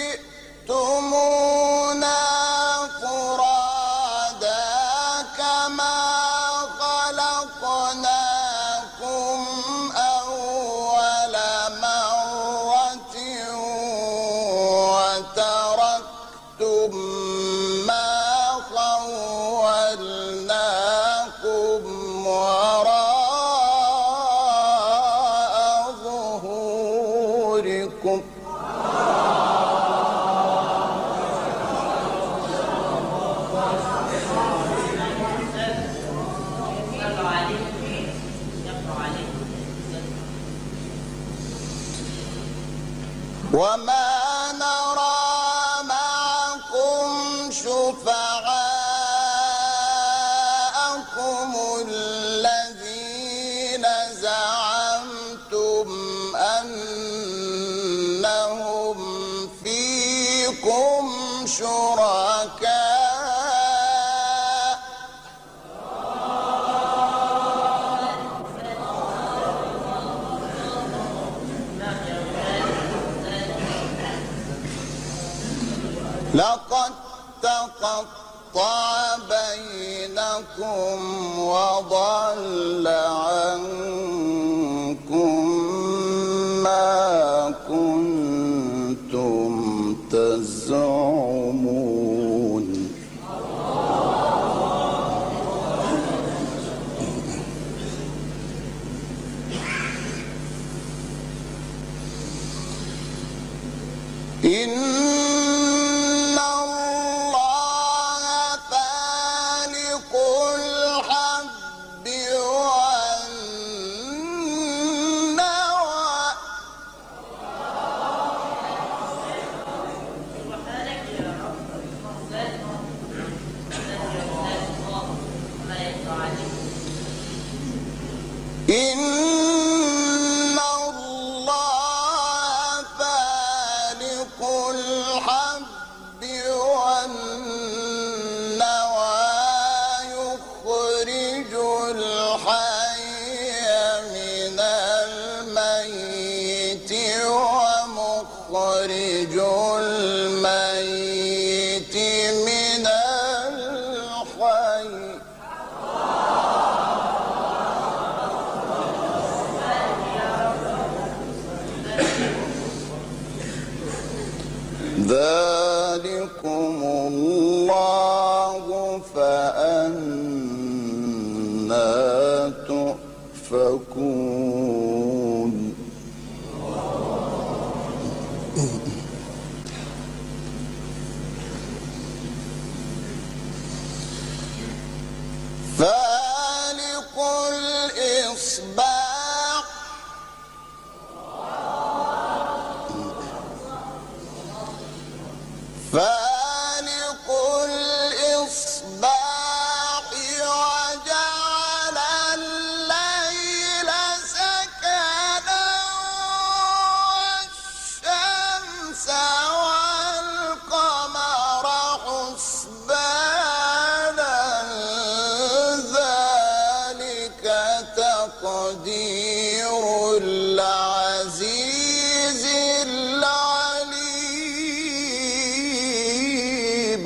جئتمونا فرادا كما خلقناكم أول مرة وتركتم ما خولناكم وراء ظهوركم وما نرى معكم شفعاءكم الذين زعمتم أنهم فيكم شركاء لقد تقطع بينكم وضل عنكم ما كنتم تزعمون إن الله فالق الحب والنوى إن الله فالق الحب والنوى يخرج الحي من الميت ومخرج الميت من الحي الإصباح فالق الإصباح وجعل الليل سكنا والشمس والقمر حسبانا ذلك تقدير العزيز العليم.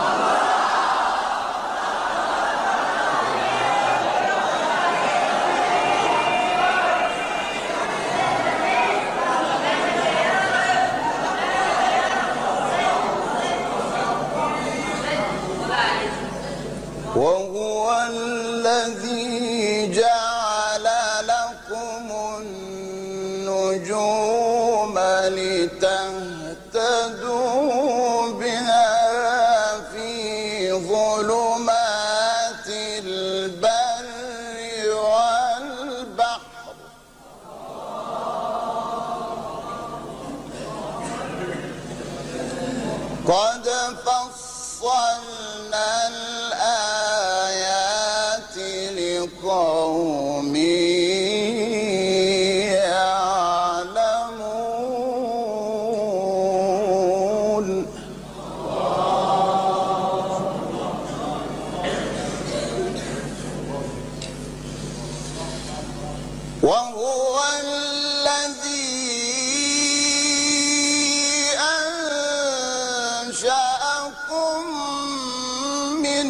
وهو الذي جعل لكم النجوم لتهتدوا بها في ظلمات البر والبحر قد فصلنا الآيات لقوم يعلمون. وهو الذي أنشأكم من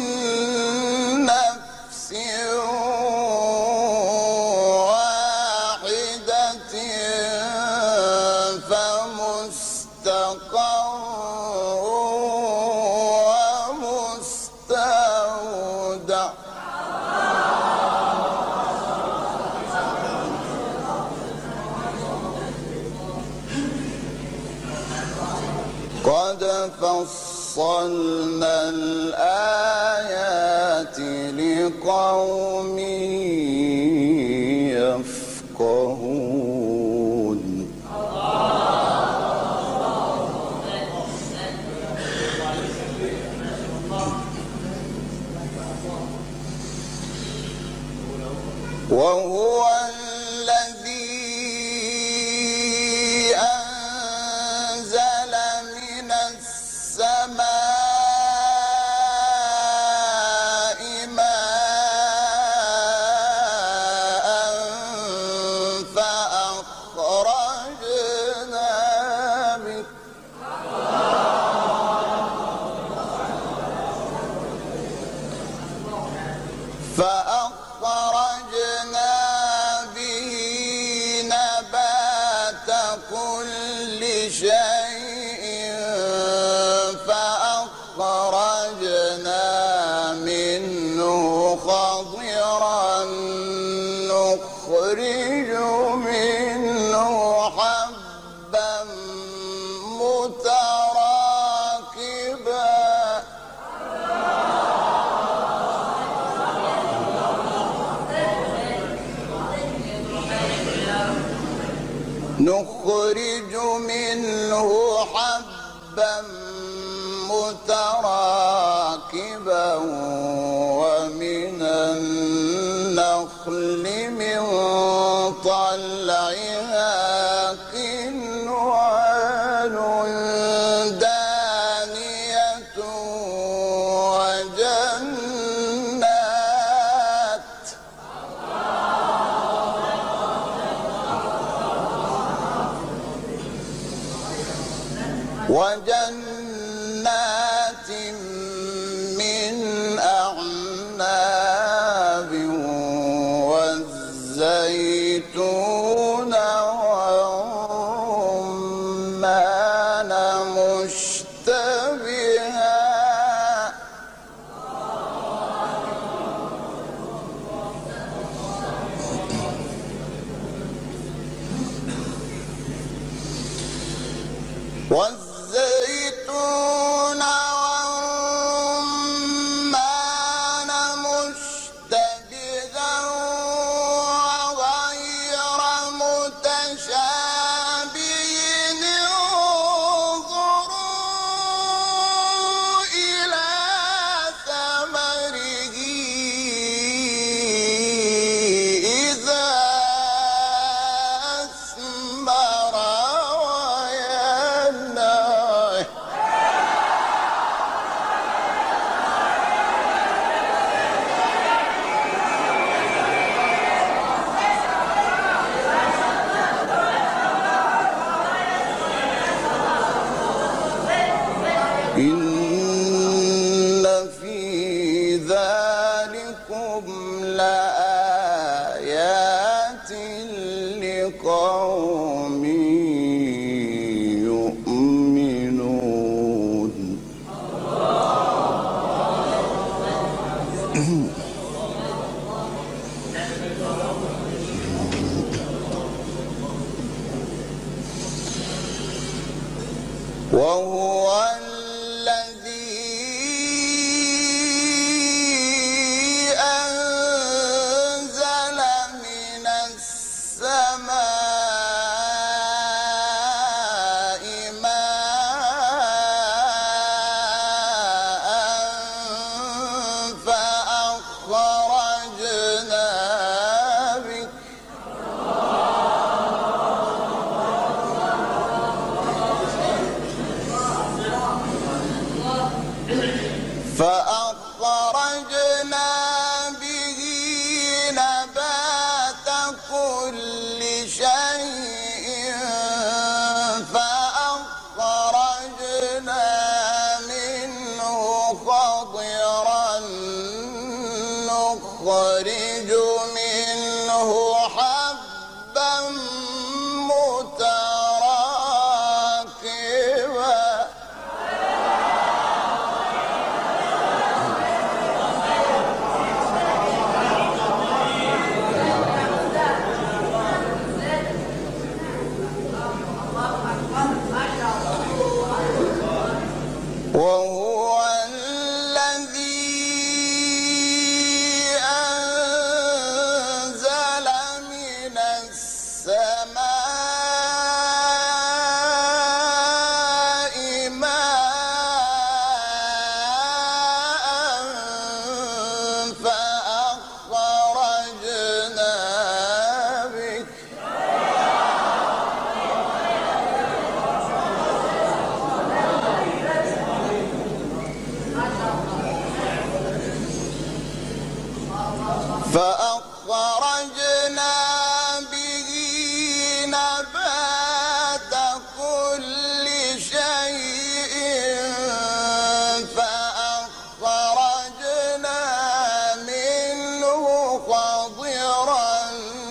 نفس واحدة فمستقر ومستودع قد فصلنا الآيات لقوم يفقهون. وهو الذي أنزل من السماء ماء فأخرجنا به نبات كل شيء فأخرجنا منه خضرا نخرج منه حبا متراكبا نخرج منه حبا متراكبا ومن النخل من طلعها قنوان دانية وجنات من أعناب والزيتون والرمان مشتبها والزيتون لآيات لقوم يؤمنون وهو الذي أنزل من السماء ماء فأخرجنا به نبات كل شيء فأخرجنا منه خضرا نخرج منه حبا متراكبا وهو الذي أنزل من السماء ماء فأخرجنا به نبات كل شيء فأخرجنا منه خضرا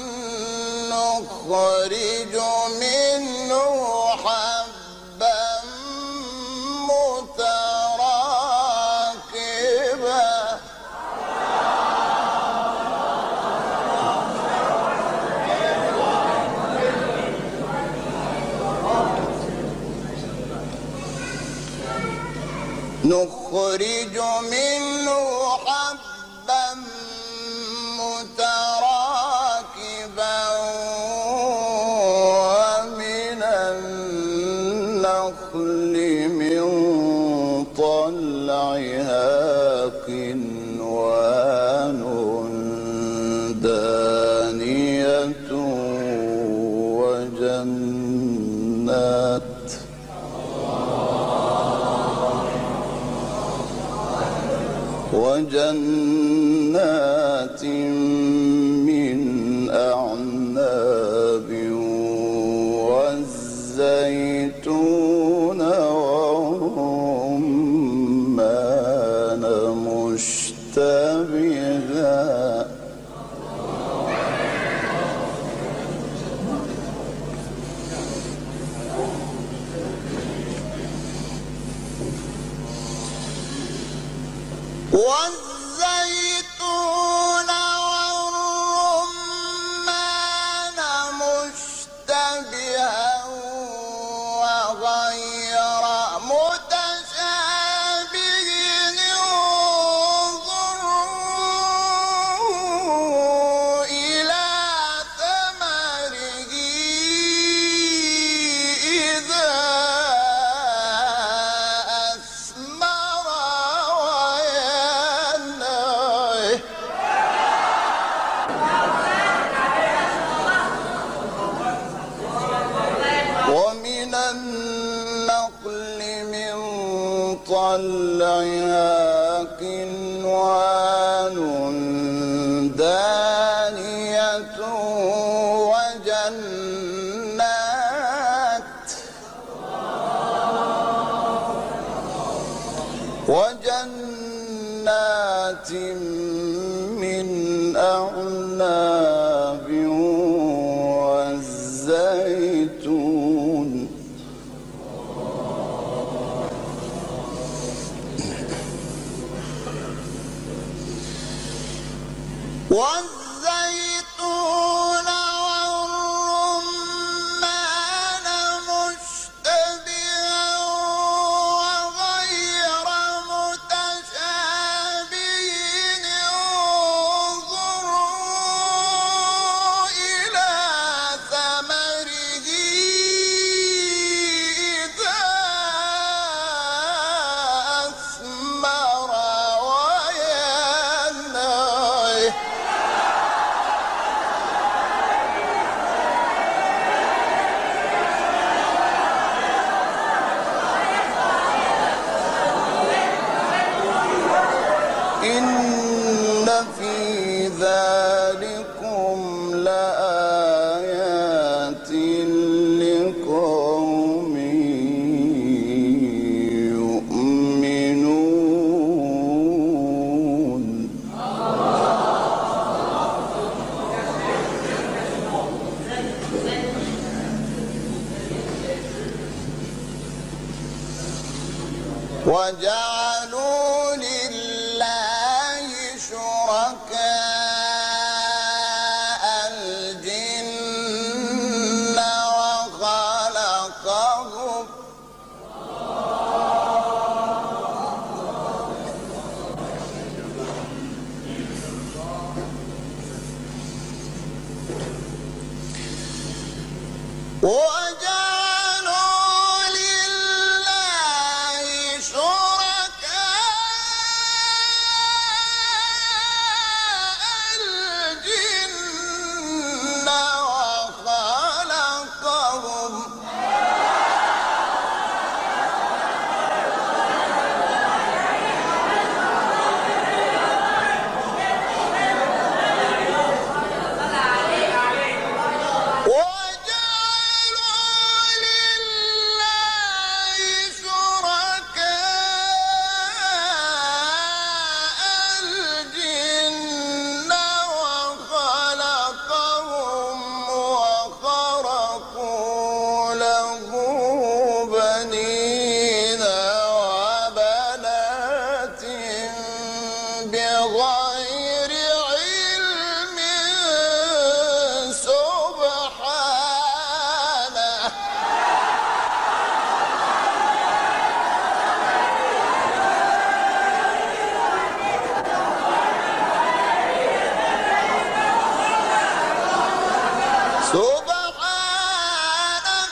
نخرج منه حبا متراكبا نخرج منه حبا متراكبا ومن النخل من طلعها قنوان دانية وجنات من أعناب والزيتون والرمان مشتبها والزيتون والرمان مشتبها وغير متشابه انظروا إلى ثمره إذا أثمر ومن النخل من طلعها قنوان دانية وجنات من والزيتون والرمان مشتبها وغير متشابه انظروا إلى ثمره إذا أثمر وينعه إن في ذلكم لآيات لقوم يؤمنون وجعلوا لله شركاء الجن وخلقهم وجعلوا لله شركاء الجن وخلقهم وجعلوا لله شركاء الجن وخلقهم وخرقوا له بنين وبنات بغير علم سبحانه سبحانه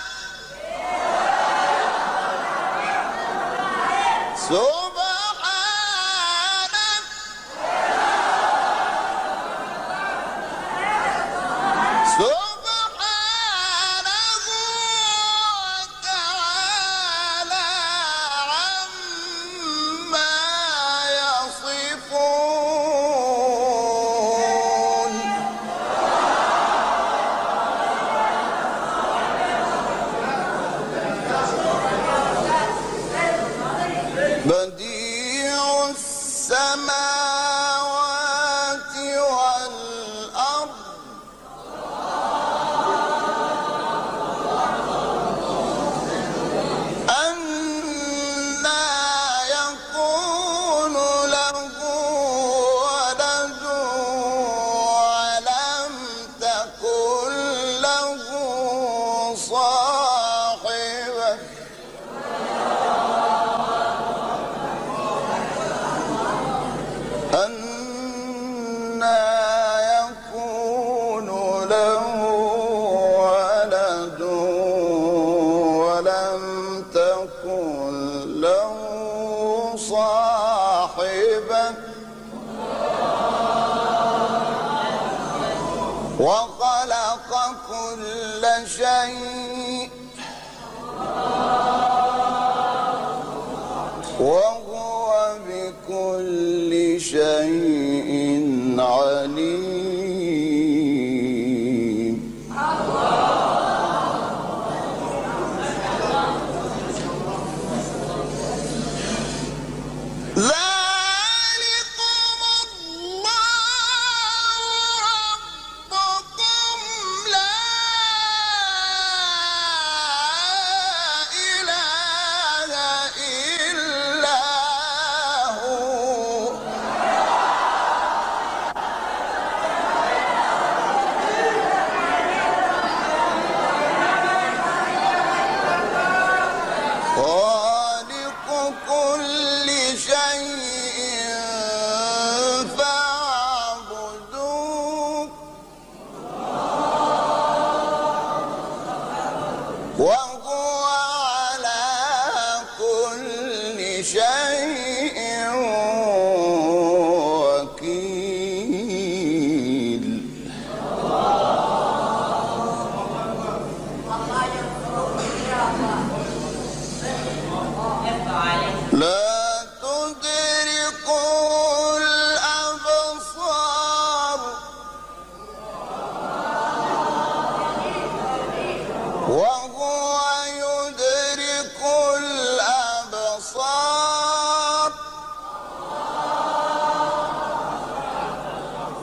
سبحانه وتعالى عما يصفون بديع السماوات والأرض أنى يكون له ولد ولم تكن له صاحبة أنى يكون له ولد ولم تكن له صاحبة وخلق كل شيء وهو بكل شيء عليم ذلكم الله ربكم لا إله إلا هو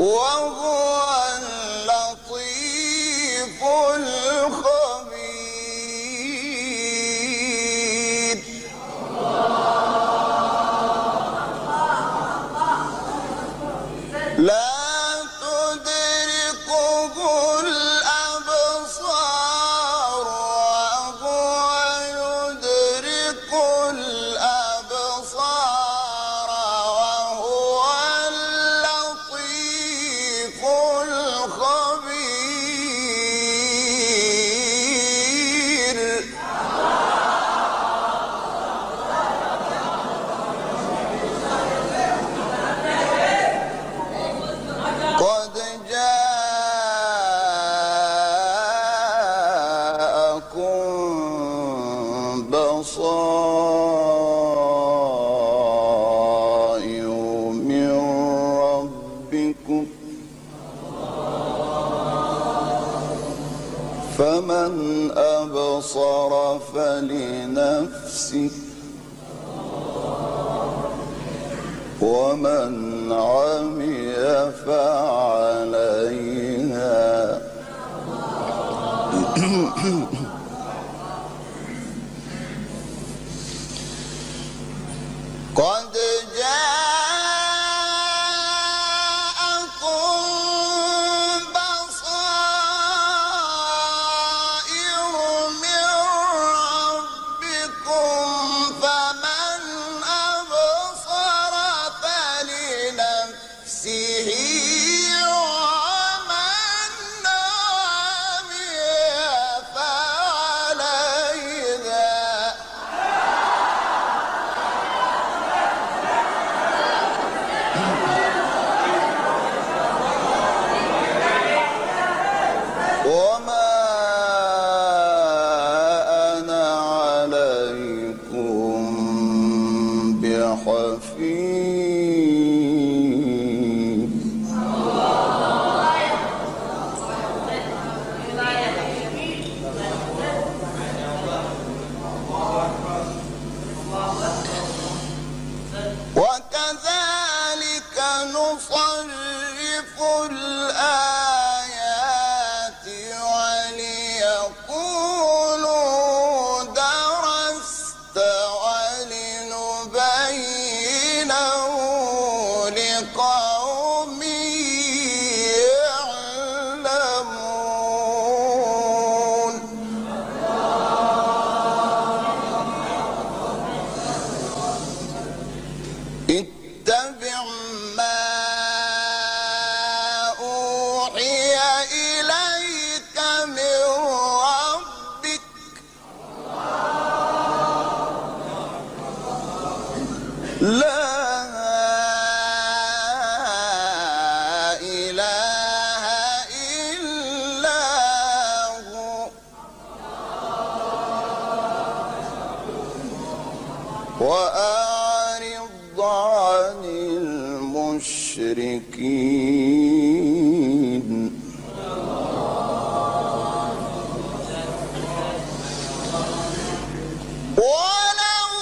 وهو اللطيف الخبير لا تدركه الأبصار وهو يدرك الأبصار وهو اللطيف الخبير قد جاءكم بصائر من ربكم فمن أبصر فلنفسه ومن عمي فعليها قد جاءكم بصائر من ربكم فمن أبصر فلنفسه ومن عمي فعليها وما أنا عليكم بحفيظ وكذلك نصرف الآيات وليقولوا درست ولنبينه لقوم يعلمون اتبع ما أوحي إليك من ربك لا إله إلا هو وأعرض عن المشركين ولو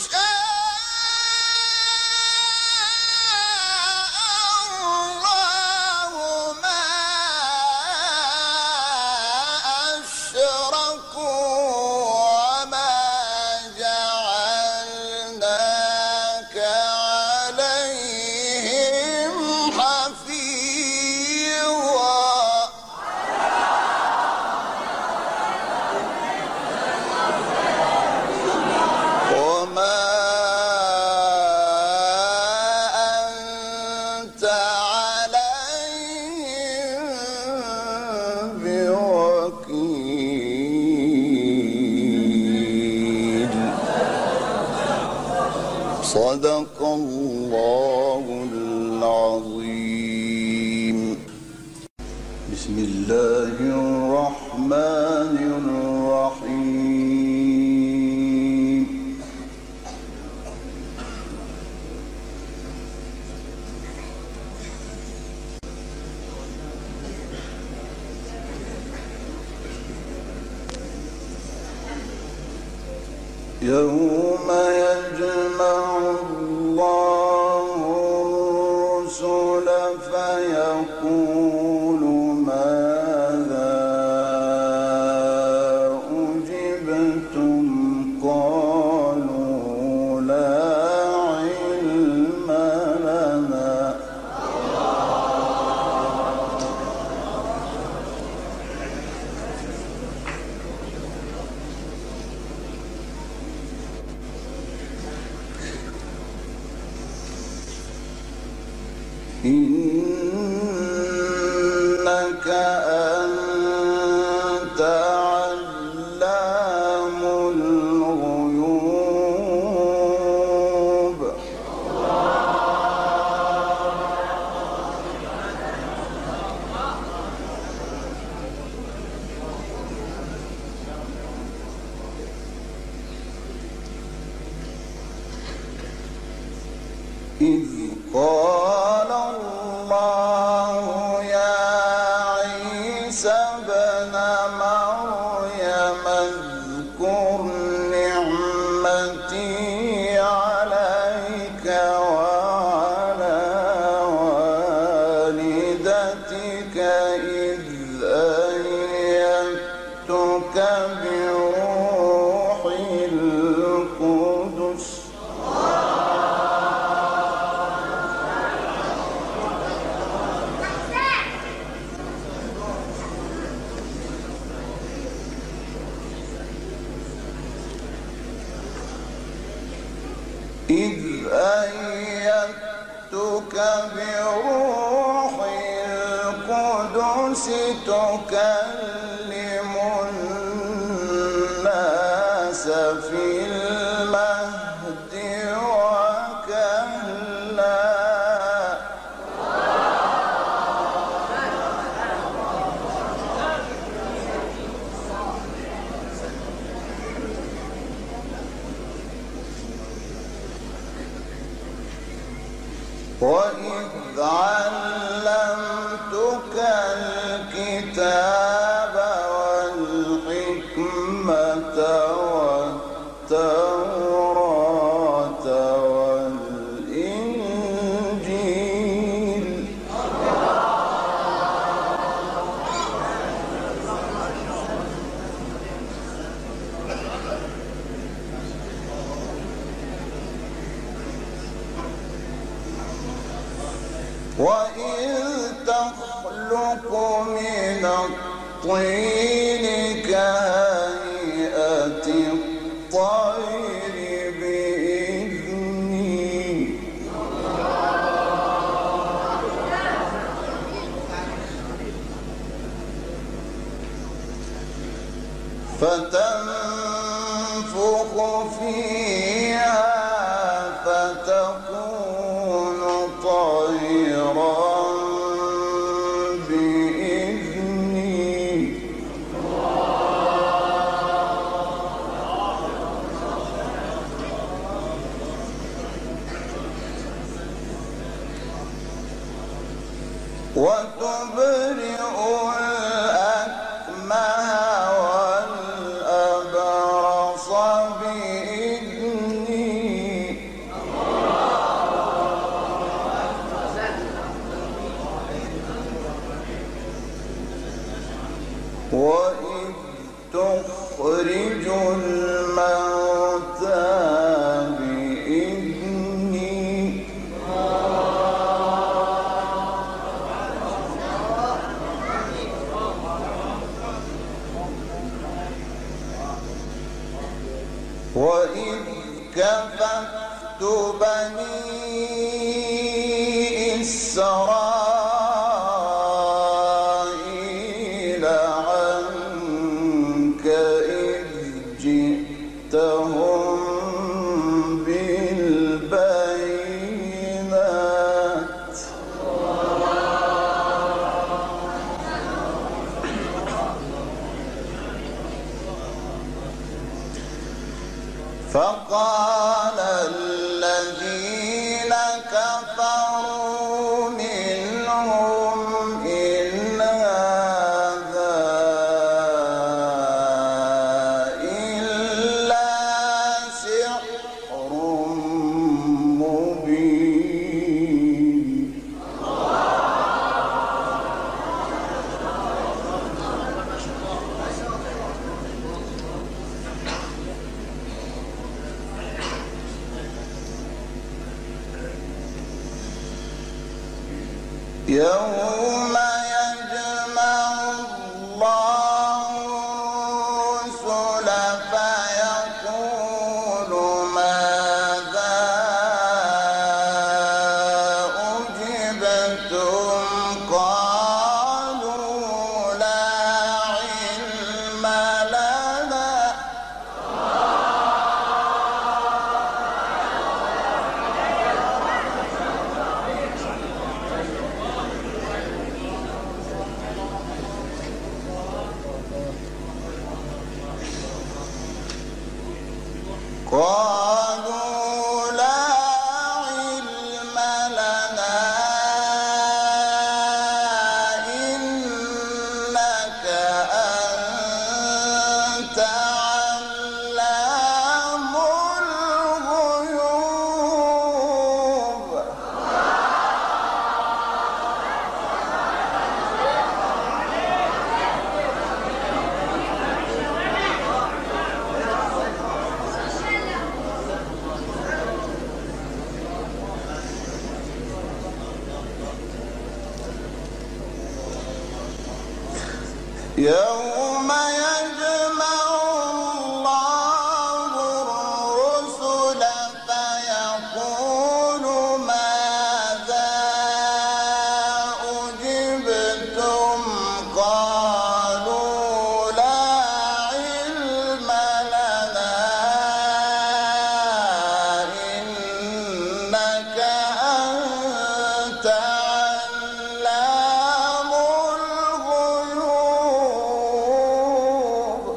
شاء الله ما أشركوا وما جعلناك عليهم حفيظا وما أنت عليهم بوكيل صدق الله العظيم بسم الله الرحمن الرحيم يوم يجمع الله الرسل فيقول ماذا أجبتم قالوا لا علم لنا إنك أنت علام الغيوب إذ قال الله يا عيسى ابن مريم اذكر نعمتي عليك وعلى والدتك إذ أيدتك بروح القدس إذ أيدتك بروح القدس تكلم الناس في المهد وكهلا وإذ علمتك الكتاب والحكمة والتوراة والإنجيل وإذ تخلق من الطين كهيئة الطير بإذني فتنفخ فيها فتكون طيرا بإذني وتبرئ الأكمه والأبرص بإذني وإذ تخرج الموتى بإذني وإذ كففت بني إسرائيل عنك إذ جئتهم بالبينات فقال الذين كفروا منهم إن هذا إلا سحر مبين يوم يجمع الله الرسل فيقول ماذا أجبتم قالوا لا علم لنا قالوا لا علم لنا إنك أنت علام الغيوب يوم يجمع الله الرسل فيقول ماذا أجبتم قالوا لا علم لنا إنك أنت علام الغيوب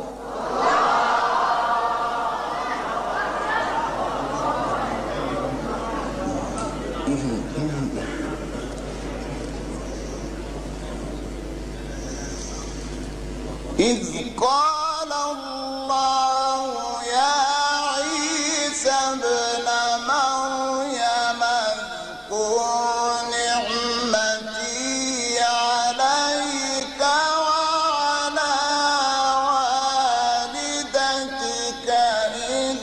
إذ قال الله يا عيسى ابن مريم اذكر نعمتي عليك وعلى والدتك إذ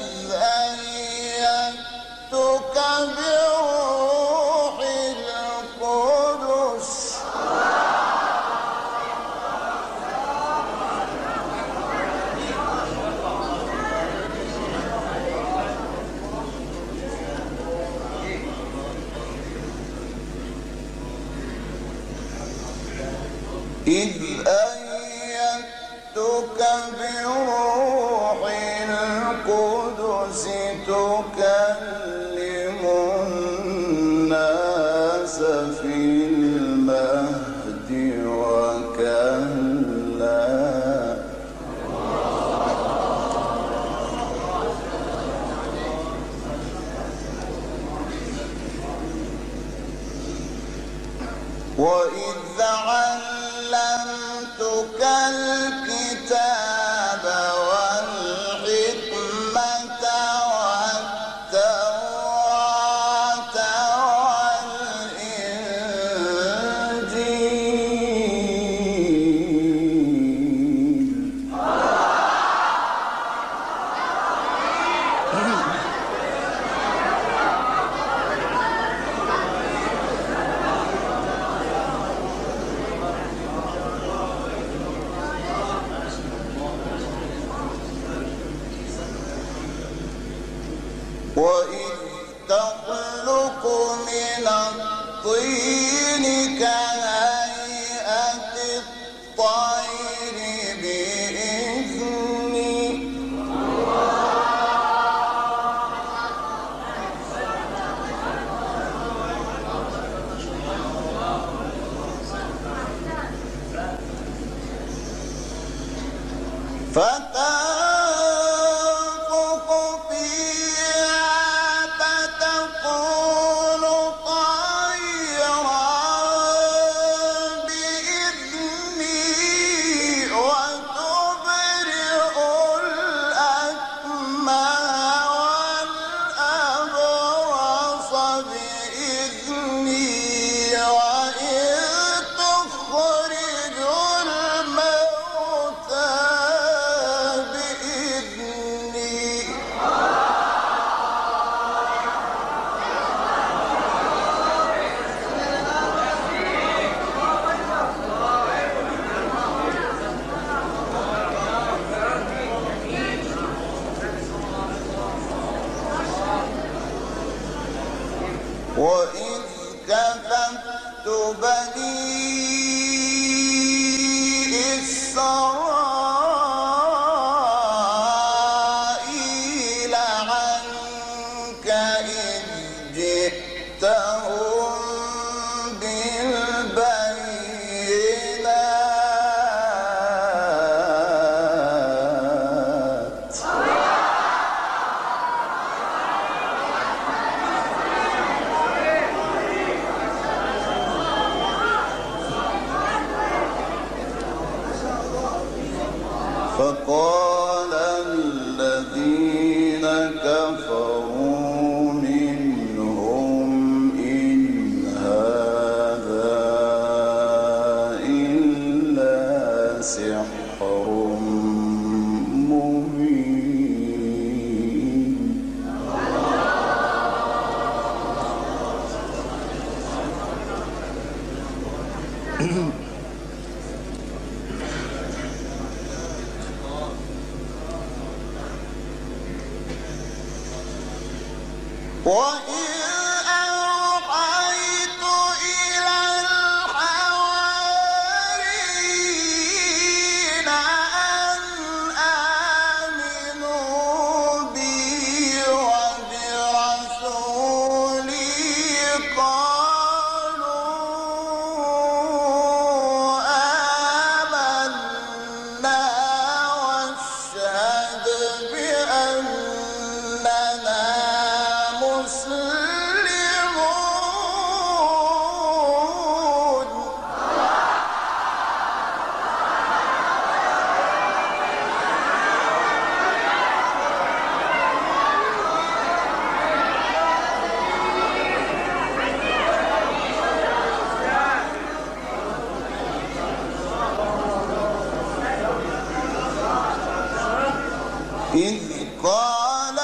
أيدتك بروح القدس إذ أيدتك بروح القدس تكلم الناس في المهد وكهلا وإذ علمتك الكتاب والحكمة والتوراة والإنجيل وإذ تخلق من الطين كهيئة الطير بإذني فتنفخ فيها فتكون طيرا بني إسرائيل عنك إذ جئتهم بالبينات فقال الذين كفروا منهم إن هذا إلا سحر مبين وإذ أوحيت إلى الحواريين أن آمنوا بي وبرسولي قالوا آمنا واشهد بأننا مسلمون إذ قال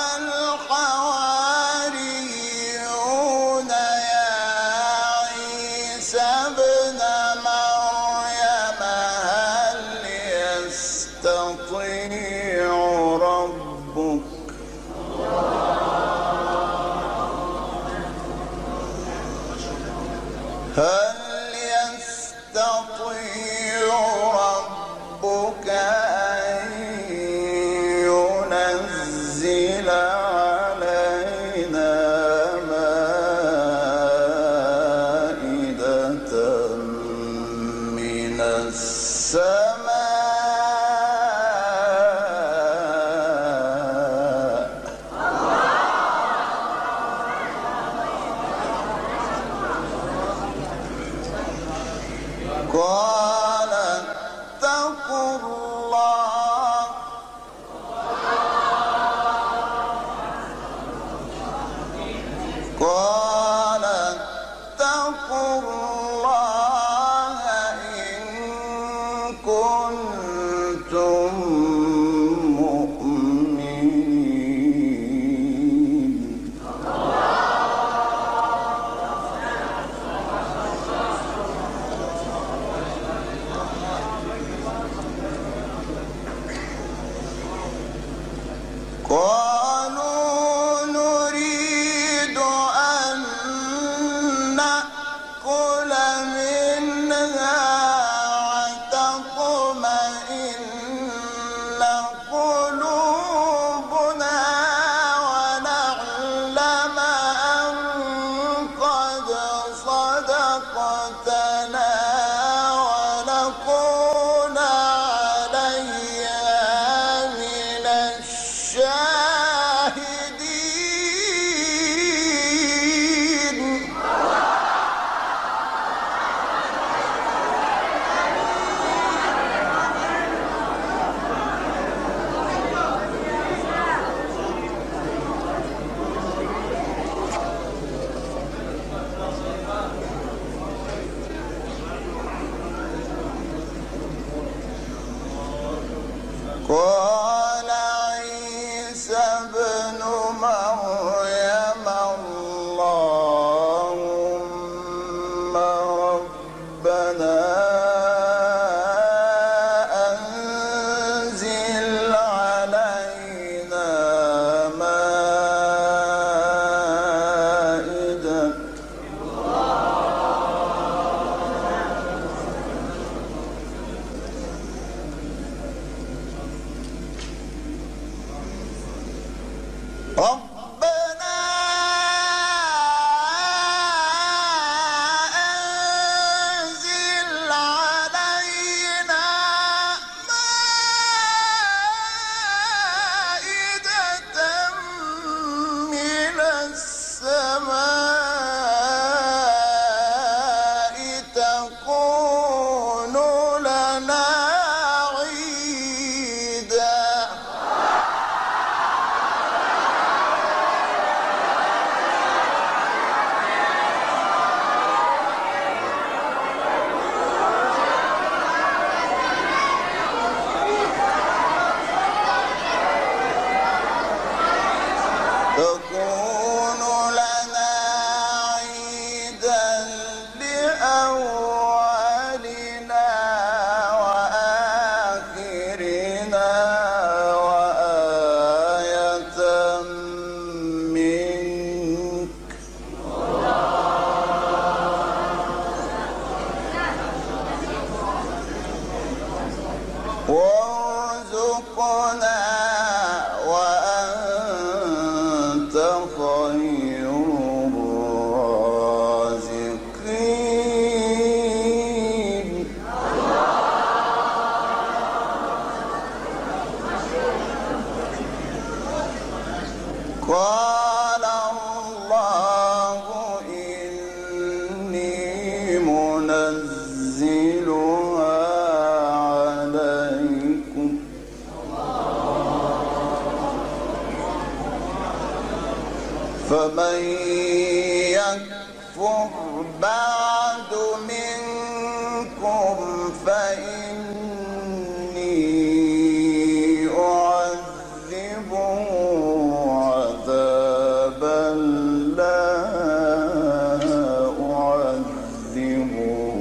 الحواريون يا عيسى ابن مريم هل يستطيع ربك أن ينزل علينا مائدة من السماء قال اتقوا الله إن كنتم مؤمنين قالوا نريد أن نأكل منها وتطمئن قلوبنا ونعلم أن قد صدقتنا ونكون عليها من الشاهدين قال عيسى ابن مريم اللهم ربنا أنزل علينا مائدة رزقنا وأنت خير الرازقين. قال الله إني منزلها عليكم فمن يكفر بعد منكم فإني أعذبه عذابا لا أعذبه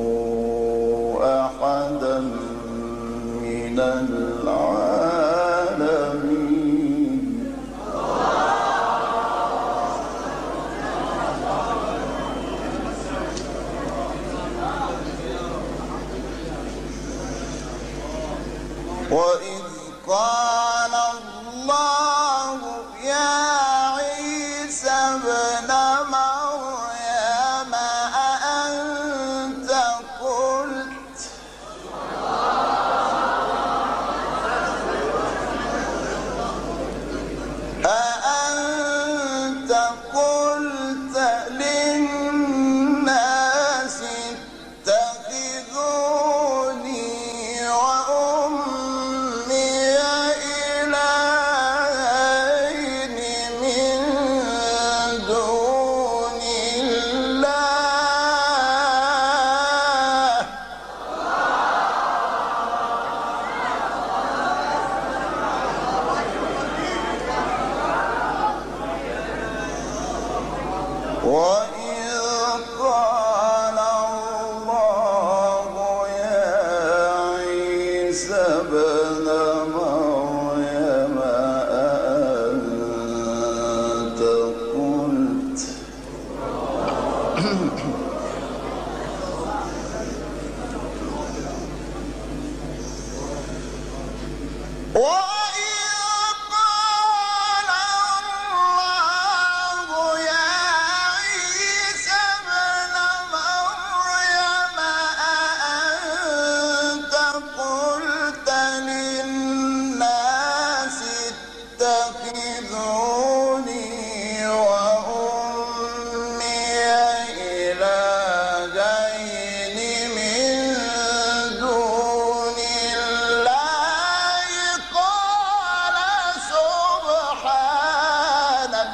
أحدا من العالمين. وإذ قال الله يا عيسى ابن مريم أأنت قلت للناس اتخذوني وأمي إلهين من دون الله وإذ قال الله يا عيسى ابن مريم أأنت قلت اتخذوني وأمي إلهين من دون الله قال سبحانك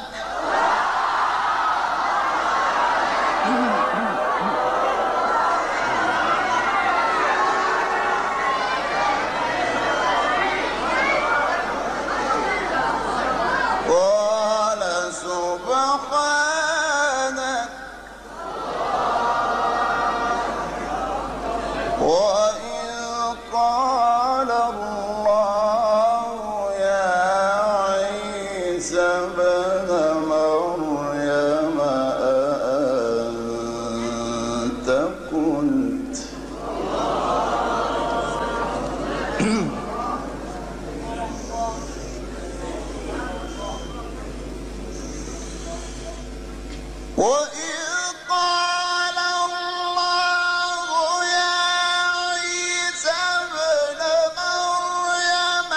قال سبحانك وإذ قال الله يا عيسى ابن مريم أأنت قلت وإذ قال الله يا عيسى ابن مريم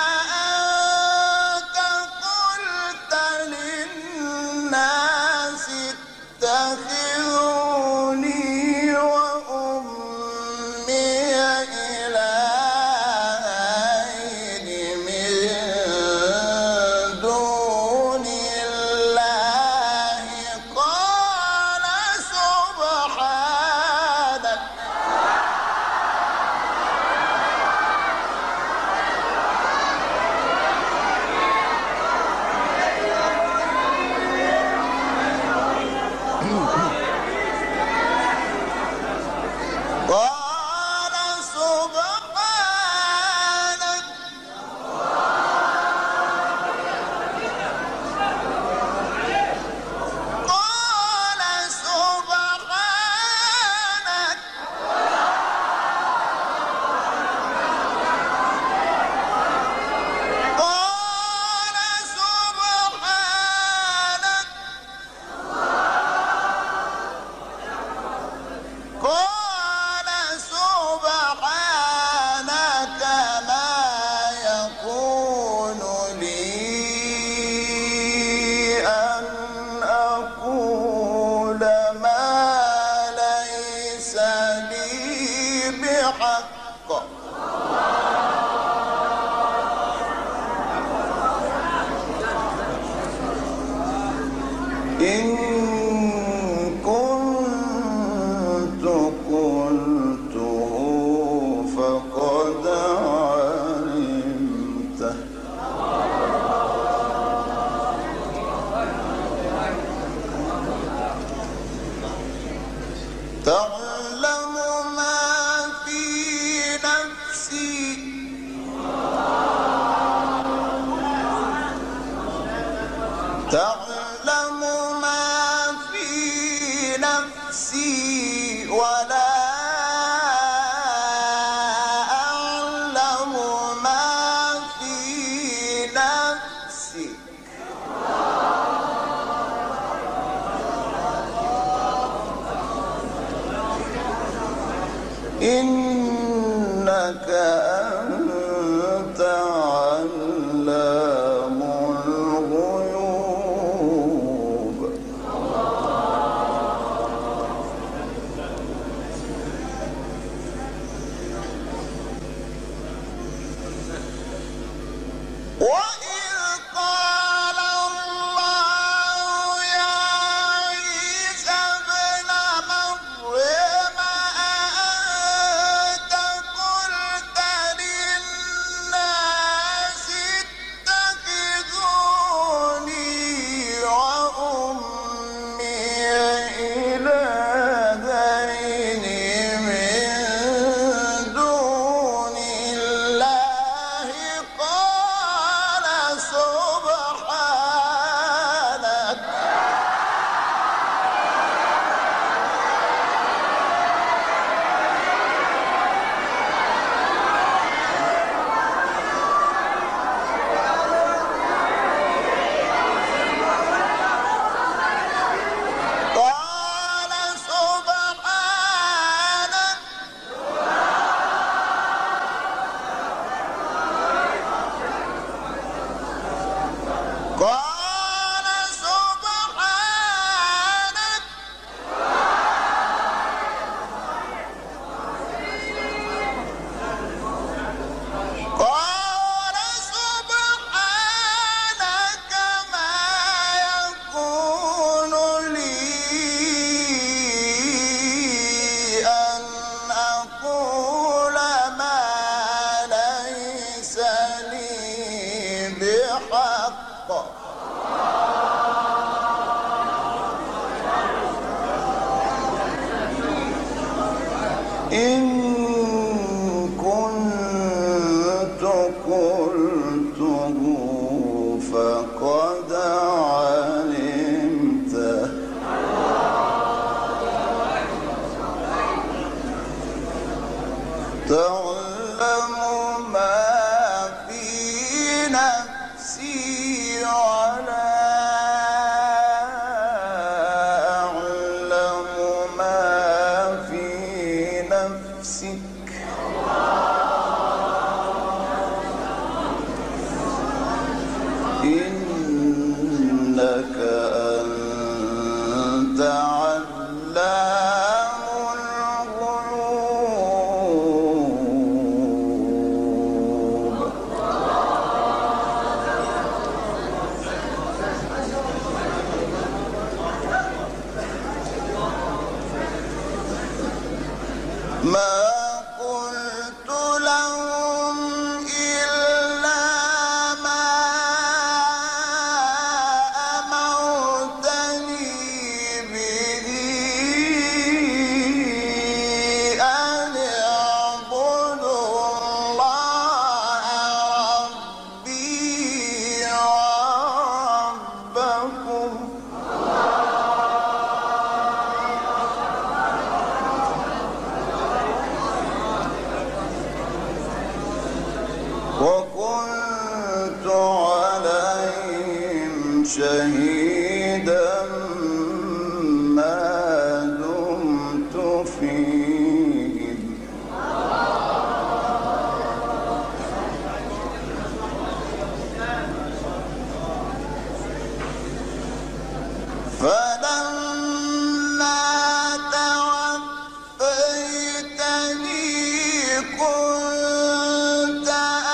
أأنت قلت للناس اتخذوني وأمي لي بحق إن كنت قلته فقد علمته تعلم ما في نفسي تعلم ما في نفسي ولا أعلم ما في نفسك إنك أنت علام الغيوب وإذ قال الله يا عيسى ابن مريم أأنت قلت للناس اتخذوني وأمي إلهين من دون الله قال سبحانك قال سبحانك قال سبحانك قال سبحانك ما يكون لي أن أقول ما ليس لي بحق إن كنت قلته فقد علمته تعلم ما في نفسي ولا أعلم ما في نفسك إنك أنت علام الغيوب ما قلت لهم إلا ما أمرتني به أن اعبدوا الله ربي وربكم الذي كنت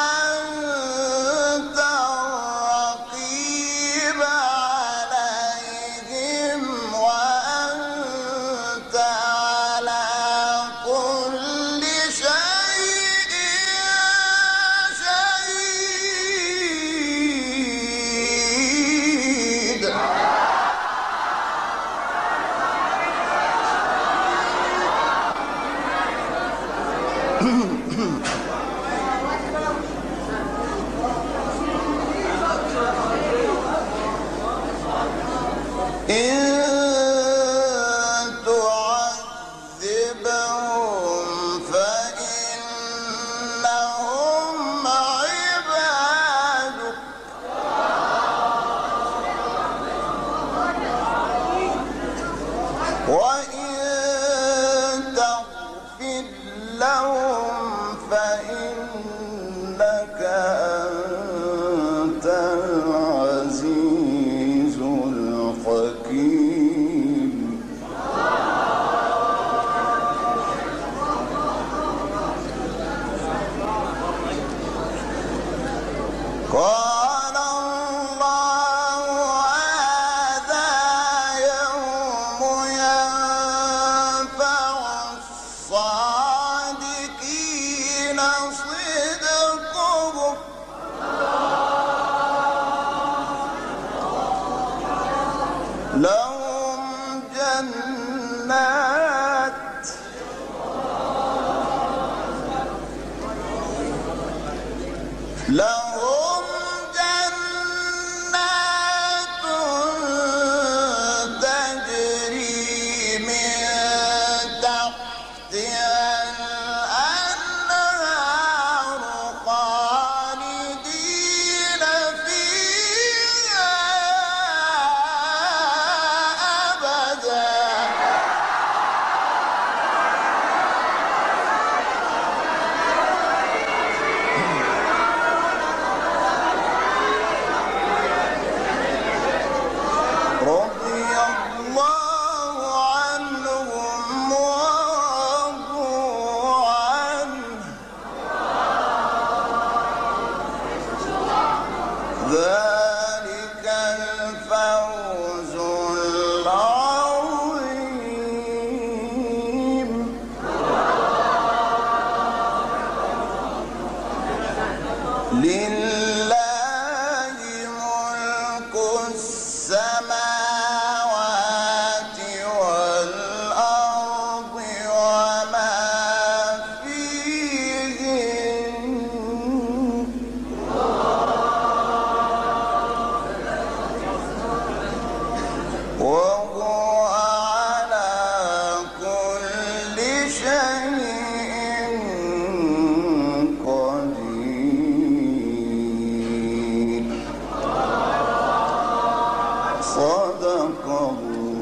أنت الرقيب عليهم وأنت على كل شيء شهيد. إن تعذبهم فإنهم عبادك وإن تغفر لهم فإنك أنت العزيز الحكيم. قال الله هذا يوم ينفع الصادقين صدقهم لهم جنات تجري من تحتها الأنهار خالدين فيها أبدا. رضي الله عنهم ورضوا عنه ذلك الفوز العظيم. لله ملك السماوات والأرض وما فيهن وهو على كل شيء قدير. صدق الله.